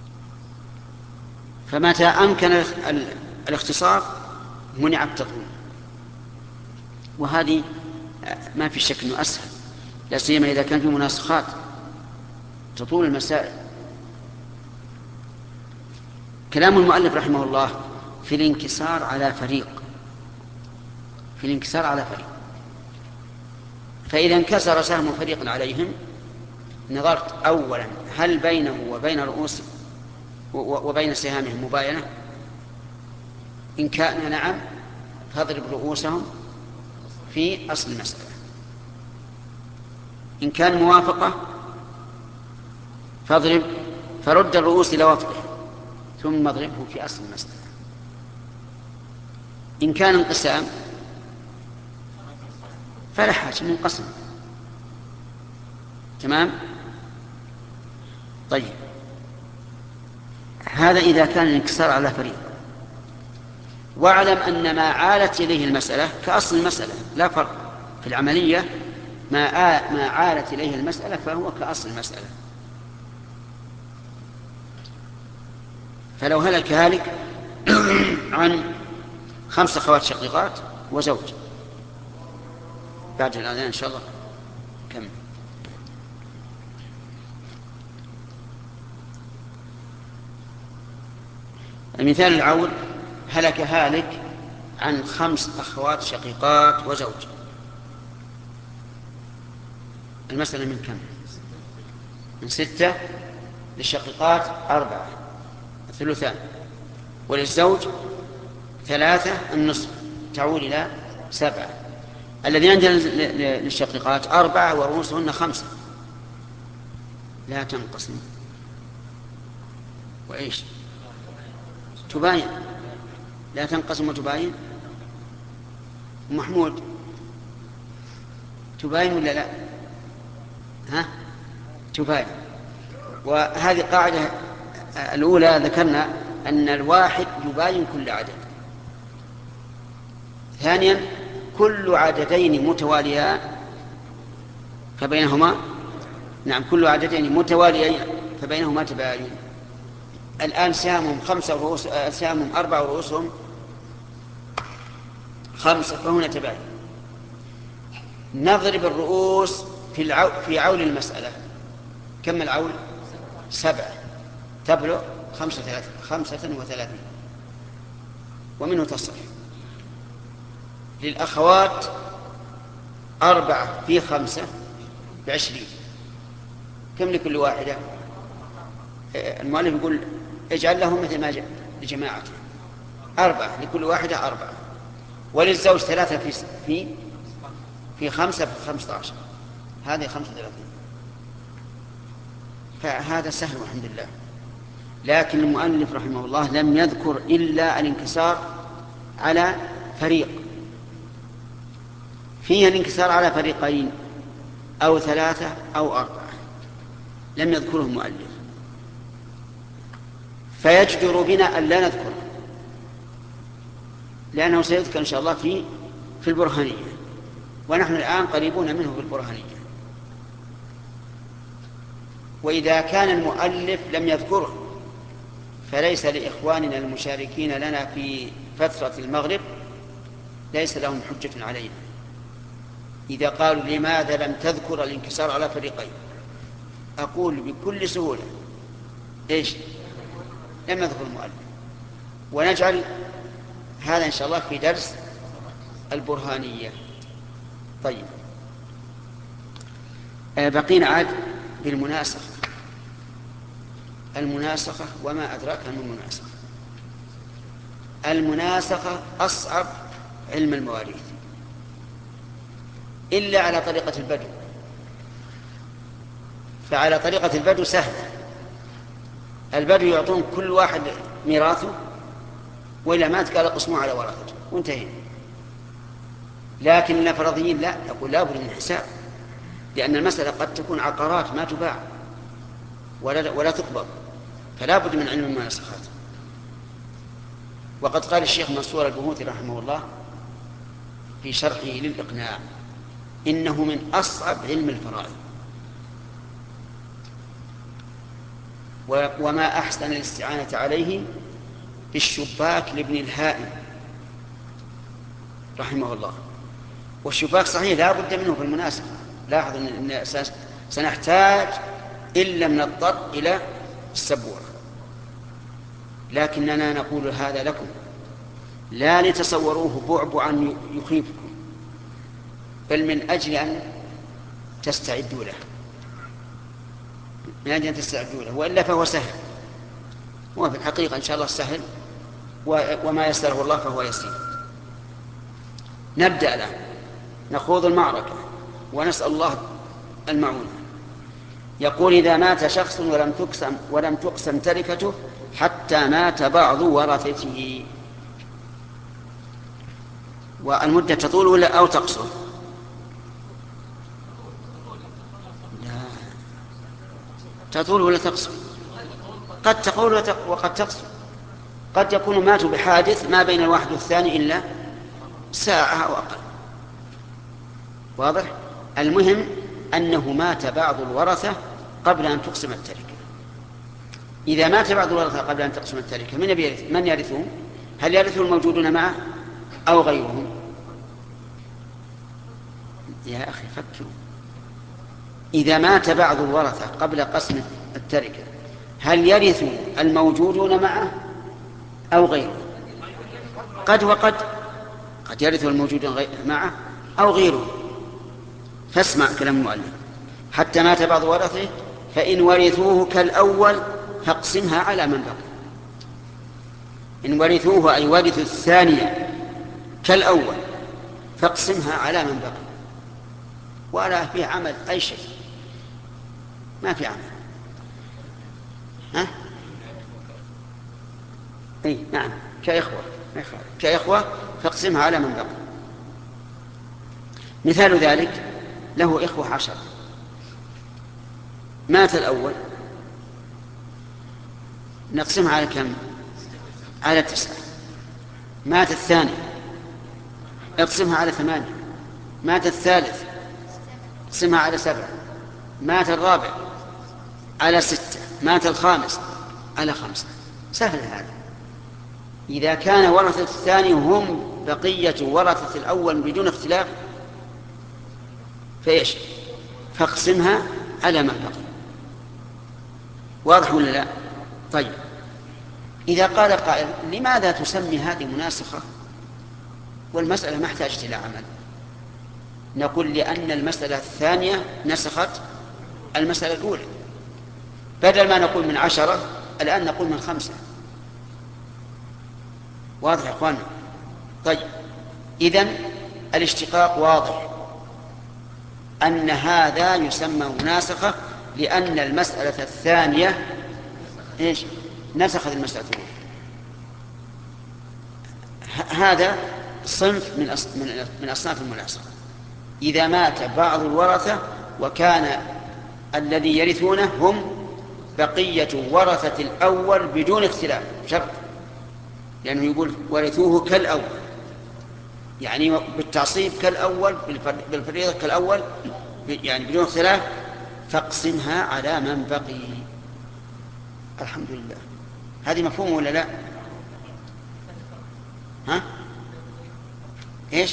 [SPEAKER 1] فمتى أمكن الاختصار منع التطويل. وهذه ما في شك أنه أسهل، لا سيما إذا كان في مناسخات تطول المسائل. كلام المؤلف رحمه الله في الانكسار على فريق، في الانكسار على فريق، فإذا انكسر سهم فريق عليهم نظرت أولا هل بينه وبين رؤوس وبين سهامهم مباينة، إن كان نعم فاضرب رؤوسهم في أصل المسألة، إن كان موافقة فاضرب فرد الرؤوس إلى وفقه ثم اضربه في أصل المسألة. إن كان انقسام فلا حاجة منقسم. تمام؟ طيب، هذا إذا كان الانكسار على فريق. واعلم أن ما عالت إليه المسألة كأصل المسألة، لا فرق في العملية، ما ما عالت إليه المسألة فهو كأصل المسألة. فلو هلك هالك عن خمس أخوات شقيقات وزوج، بعد الآذان إن شاء الله كم. المثال الأول: هلك هالك عن خمس أخوات شقيقات وزوج. المسألة من كم؟ من ستة، للشقيقات أربعة الثلثان، وللزوج ثلاثة النصف تعود إلى سبعة. الذي عندنا للشقيقات أربعة ورؤوسهن خمسة، لا تنقسم وإيش تباين، لا تنقسم وتباين. محمود تباين ولا لا؟ ها تباين. وهذه قاعدة الأولى ذكرنا أن الواحد يباين كل عدد. ثانيا كل عددين متواليان فبينهما نعم كل عددين متواليين فبينهما تباين. الآن سهامهم خمسة ورؤوس سهامهم أربعة ورؤوسهم خمسة فهنا تباين. نضرب الرؤوس في العو... في عول المسألة. كم العول؟ سبعة، تبلغ خمسة ثلاثة خمسة وثلاثين، ومنه تصح. للأخوات أربعة في خمسة بعشرين، كم لكل واحدة؟ المؤلف يقول اجعل لهم مثل ما لجماعة أربعة لكل واحدة أربعة. وللزوج ثلاثة في في في خمسة في خمسة عشر، هذه خمسة وثلاثين. فهذا سهل والحمد لله. لكن المؤلف رحمه الله لم يذكر إلا الانكسار على فريق. فيه الانكسار على فريقين أو ثلاثة أو أربعة، لم يذكره المؤلف، فيجدر بنا أن لا نذكره، لأنه سيذكر إن شاء الله في في البرهانية، ونحن الآن قريبون منه في البرهانية. وإذا كان المؤلف لم يذكره فليس لإخواننا المشاركين لنا في فترة المغرب ليس لهم حجة علينا إذا قالوا لماذا لم تذكر الانكسار على فريقين. أقول بكل سهولة إيش؟ لم يذكر المؤلف، ونجعل هذا إن شاء الله في درس البرهانية. طيب، بقينا عاد بالمناسخة. المناسخة وما أدراك عن المناسخة. المناسخة أصعب علم المواريث إلا على طريقة البدو، فعلى طريقة البدو سهل. البدو يعطون كل واحد ميراثه، وإلا مات قال قسموا على ورثته وانتهينا. لكن الفرضيين لا، يقول لا بد من حساب، لأن المسألة قد تكون عقارات ما تباع ولا, ولا تقبض، فلا بد من علم المناسخات. وقد قال الشيخ منصور البهوتي رحمه الله في شرحه للإقناع إنه من أصعب علم الفرائض، وما أحسن الاستعانة عليه بالشباك لابن الهائم رحمه الله، والشباك صحيح لا بد منه بالمناسبة. لاحظ أن سنحتاج إن لم نضطر إلى السبورة، لكننا نقول هذا لكم لا لتصوروه بعبعا يخيفكم، بل من أجل أن تستعدوا له، من أجل أن تستعدوا له، وإلا فهو سهل. هو في الحقيقة إن شاء الله سهل، وما يسره الله فهو يسير. نبدأ الآن نخوض المعركة ونسأل الله المعونة. يقول: إذا مات شخص ولم تقسم ولم تقسم تركته حتى مات بعض ورثته، والمدة تطول ولا أو تقصر؟ لا، تطول ولا تقصر؟ قد تقول وقد تقصر. قد يكون ماتوا بحادث ما بين الواحد والثاني إلا ساعة أو أقل. واضح؟ المهم أنه مات بعض الورثة قبل أن تقسم التركة. إذا مات بعض الورثة قبل أن تقسم التركة من يرث؟ من يرثهم؟ هل يرثه الموجودون معه أو غيرهم؟ يا أخي فكروا. إذا مات بعض الورثة قبل قسم التركة هل يرث الموجودون معه أو غيره؟ قد وقد، قد يرث الموجودون معه أو غيره. فاسمع كلام المؤلف: حتى مات بعض ورثه فإن ورثوه كالأول فاقسمها على من بقي. إن ورثوه أي ورثوا الثانية كالأول فاقسمها على من بقي. ولا في عمل أي شيء، ما في عمل. ها؟ اي نعم، كإخوة كإخوة فاقسمها على من بقي. مثال ذلك: له إخوة عشر، مات الأول، نقسمها على كم؟ على تسعة. مات الثاني، اقسمها على ثمانية. مات الثالث، اقسمها على سبعة. مات الرابع على ستة. مات الخامس على خمسة. سهل هذا. إذا كان ورثة الثاني هم بقية ورثة الأول بدون اختلاف فإيش؟ فاقسمها على ما بقي. واضح ولا لا؟ طيب، إذا قال قائل: لماذا تسمي هذه مناسخة والمسألة ما احتاجت إلى عمل؟ نقول: لأن المسألة الثانية نسخت المسألة الأولى. بدل ما نقول من عشرة الآن نقول من خمسة. واضح يا أخوانا؟ طيب، إذن الاشتقاق واضح أن هذا يسمى مناسخة، لأن المسألة الثانية إيش؟ نسخت المسألة الأولى. هذا صنف من من أصناف المناسخة. إذا مات بعض الورثة وكان الذي يرثونه هم بقية ورثة الأول بدون اختلاف، شرط، لأنه يقول ورثوه كالأول، يعني بالتعصيب كالأول، بالفريضة كالأول، يعني بدون اختلاف، فاقسمها على من بقي. الحمد لله. هذه مفهوم ولا لا؟ ها؟ إيش؟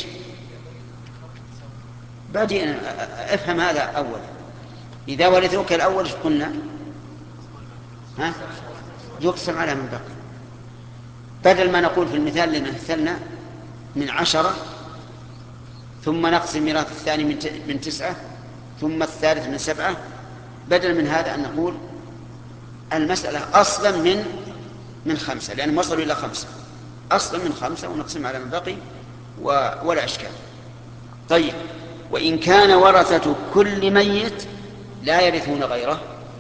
[SPEAKER 1] بعدين افهم هذا أول. إذا ورثوه كالأول ايش قلنا؟ ها؟ يقسم على من بقي. بدل ما نقول في المثال اللي مثلنا من عشرة ثم نقسم ميراث الثاني من تسعة ثم الثالث من سبعة، بدل من هذا أن نقول المسألة أصلا من من خمسة، لأن وصلوا إلى خمسة، أصلا من خمسة ونقسم على من بقي ولا إشكال. طيب، وإن كان ورثة كل ميت لا يرثون غيره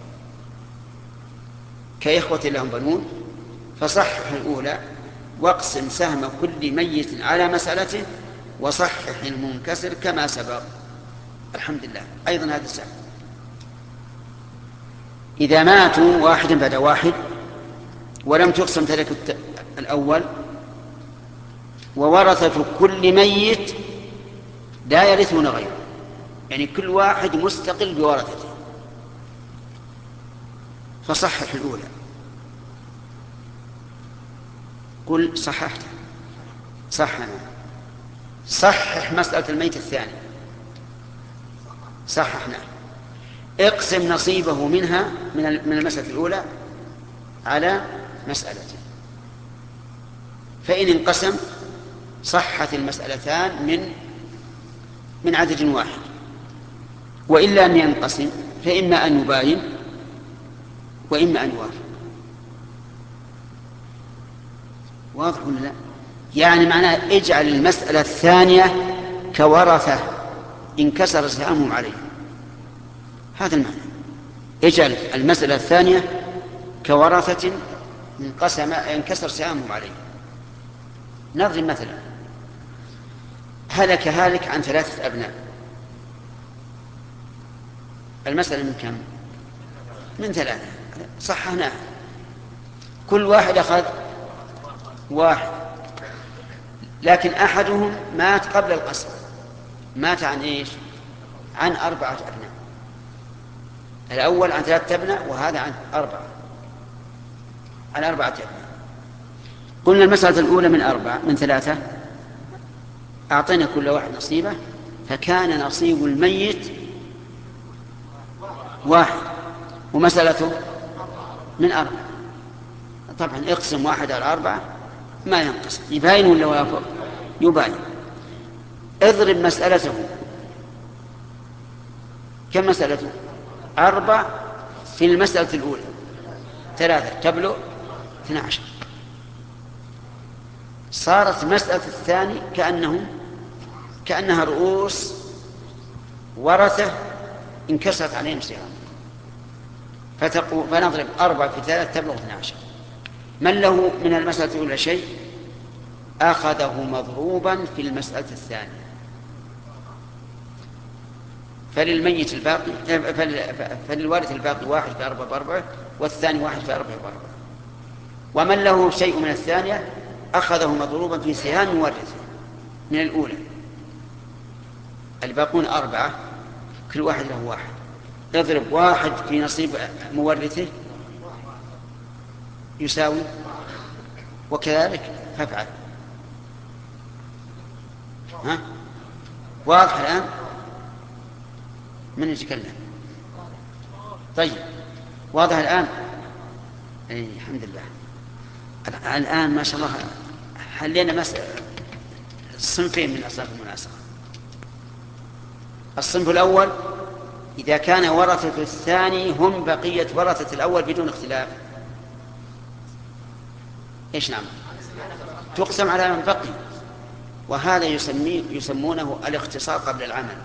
[SPEAKER 1] كإخوة لهم بنون، فصحح الأولى واقسم سهم كل ميت على مسألته وصحح المنكسر كما سبق. الحمد لله. أيضا هذا السهم إذا ماتوا واحدا بعد واحد ولم تقسم تركة الأول وورثة كل ميت لا يرثون غيره، يعني كل واحد مستقل بورثته، فصحح الأولى. قل صححت. صحنا. صحح مسألة الميت الثاني، صححنا، اقسم نصيبه منها من المسألة الأولى على مسألته، فإن انقسم صحت المسألتان من من عدد واحد، وإلا أن ينقسم فإما أن يباين وإما أن يوافق. واضح ولا لا؟ يعني معناه اجعل المسألة الثانية كورثة انكسر سهامهم عليه، هذا المعنى. اجعل المسألة الثانية كورثة انقسم انكسر سهامهم عليه. نضرب مثلا: هلك هالك عن ثلاثة أبناء، المسألة من كم؟ من ثلاثة، صححناها، كل واحد أخذ واحد، لكن أحدهم مات قبل القسم، مات عن إيش؟ عن أربعة أبناء، الأول عن ثلاثة أبناء وهذا عن أربعة، عن أربعة أبناء. قلنا المسألة الأولى من أربعة من ثلاثة، أعطينا كل واحد نصيبه، فكان نصيب الميت واحد، ومسألته من أربعة. طبعا اقسم واحد على أربعة ما ينقسم، يباين ولا وافق؟ يباين. اضرب مسألته، كم مسألته؟ أربع في المسألة الأولى ثلاثة تبلغ اثنى عشر. صارت مسألة الثاني كأنه كأنها رؤوس ورثة انكسرت عليهم سهام، فنضرب أربع في ثلاثة تبلغ اثنى عشر. من له من المسألة الأولى شيء أخذه مضروبا في المسألة الثانية، فللميت الباقي فللوارث الباقي واحد في أربعة بأربعة، والثاني واحد في أربعة بأربعة. ومن له شيء من الثانية أخذه مضروبا في سهام مورثه من الأولى. الباقون أربعة، كل واحد له واحد، اضرب واحد في نصيب مورثه يساوي، وكذلك فافعل. ها واضح الآن؟ من يتكلم؟ طيب واضح الآن؟ أي الحمد لله. الآن ما شاء الله حلينا مسألة صنفين من أصناف المناسخة. الصنف الأول إذا كان ورثة الثاني هم بقية ورثة الأول بدون اختلاف، إيش نعمل؟ تقسم على من بقي، وهذا يسميه يسمونه الاختصار قبل العمل،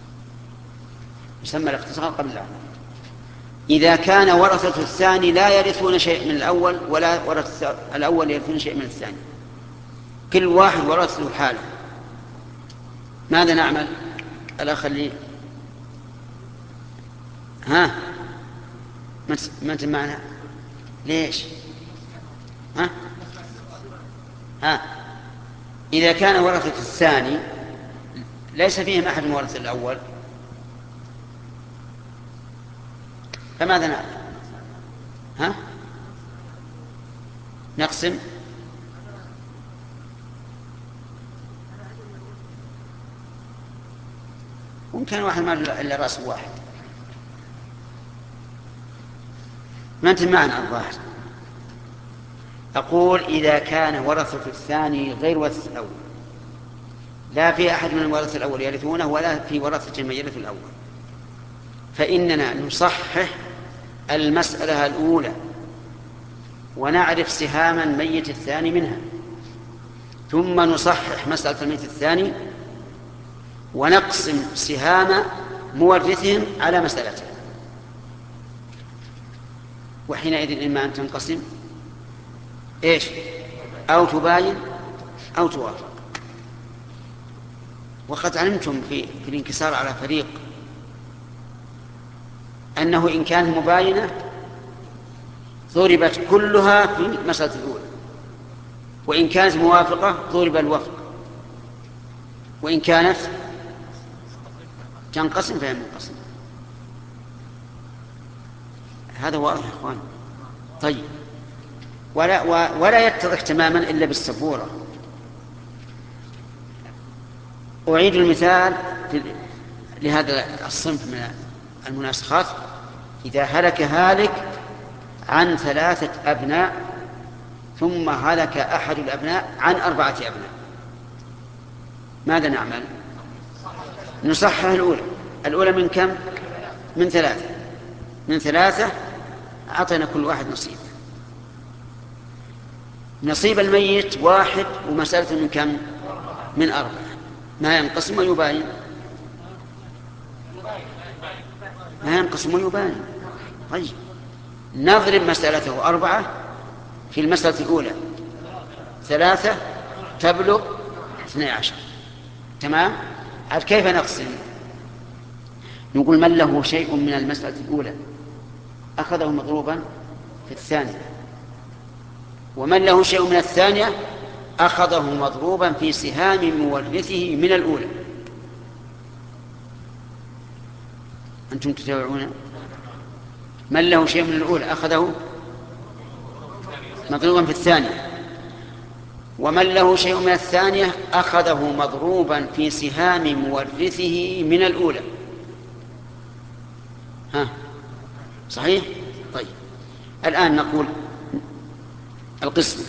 [SPEAKER 1] يسمى الاختصار قبل العمل. إذا كان ورثة الثاني لا يرثون شيء من الأول ولا ورثة الأول يرثون شيء من الثاني، كل واحد ورثه حاله، ماذا نعمل؟ الأخ اللي ها ما أنت معنا ليش؟ ها ها إذا كان ورثة الثاني ليس فيهم أحد من ورثة الأول، فماذا نعمل؟ ها نقسم وممكن واحد ما إلا رأس واحد. ما أنت معنا الظاهر. أقول إذا كان ورثة الثاني غير ورثة الأول، لا في أحد من الورثة الأول يرثونه ولا في ورثة من يرث الأول، فإننا نصحح المسألة الأولى ونعرف سهام الميت الثاني منها، ثم نصحح مسألة الميت الثاني ونقسم سهام مورثهم على مسألته، وحينئذ إما أن تنقسم إيش أو تباين أو توافق. وقد علمتم في, في الانكسار على فريق أنه إن كانت مباينة ضربت كلها في المسألة الأولى، وإن كانت موافقة ضرب الوفق، وإن كانت تنقسم فهي منقسم. هذا واضح يا إخوان؟ طيب ولا, ولا يتضح تماما إلا بالسبورة. أعيد المثال لهذا الصنف من المناسخات. إذا هلك هالك عن ثلاثة أبناء ثم هلك أحد الأبناء عن أربعة أبناء، ماذا نعمل؟ نصحح الأولى. الأولى من كم؟ من ثلاثة. من ثلاثة أعطينا كل واحد نصيب. نصيب الميت واحد ومسألة من كم؟ من أربعة. ما ينقسم ويباين، ما ينقسم ويباين. طيب نضرب مسألته أربعة في المسألة الأولى ثلاثة تبلغ اثني عشر. تمام؟ عاد كيف نقسم؟ نقول من له شيء من المسألة الأولى أخذه مضروبا في الثانية، ومن له شيء من الثانية أخذه مضروبا في سهام مورثه من الأولى. أنتم تتابعون؟ من له شيء من الأولى أخذه مضروبا في الثانية، ومن له شيء من الثانية أخذه مضروبا في سهام مورثه من الأولى. ها صحيح؟ طيب الآن نقول القسم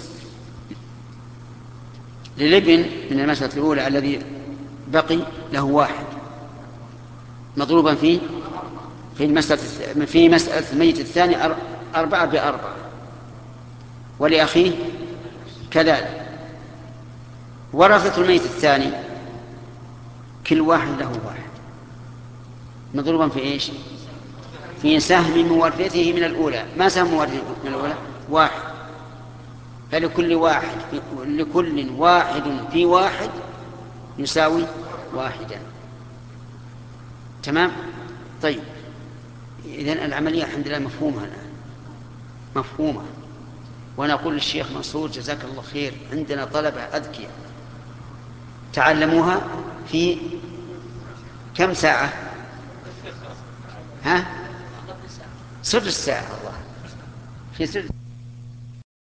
[SPEAKER 1] للابن من المسألة الأولى الذي بقي له واحد مضروبا في في المسألة في مسألة الميت الثاني أربعة بأربعة، ولأخيه كذلك. ورثة الميت الثاني كل واحد له واحد مضروبا في إيش؟ في سهم مورثه من الأولى. ما سهم مورثه من الأولى؟ واحد. فلكل واحد لكل واحد في واحد يساوي واحدا. تمام؟ طيب إذن العملية الحمد لله مفهومة الآن، مفهومة. وأنا أقول للشيخ منصور جزاك الله خير، عندنا طلبة أذكياء تعلموها في كم ساعة؟ ها؟ صفر ساعة. الله في صفر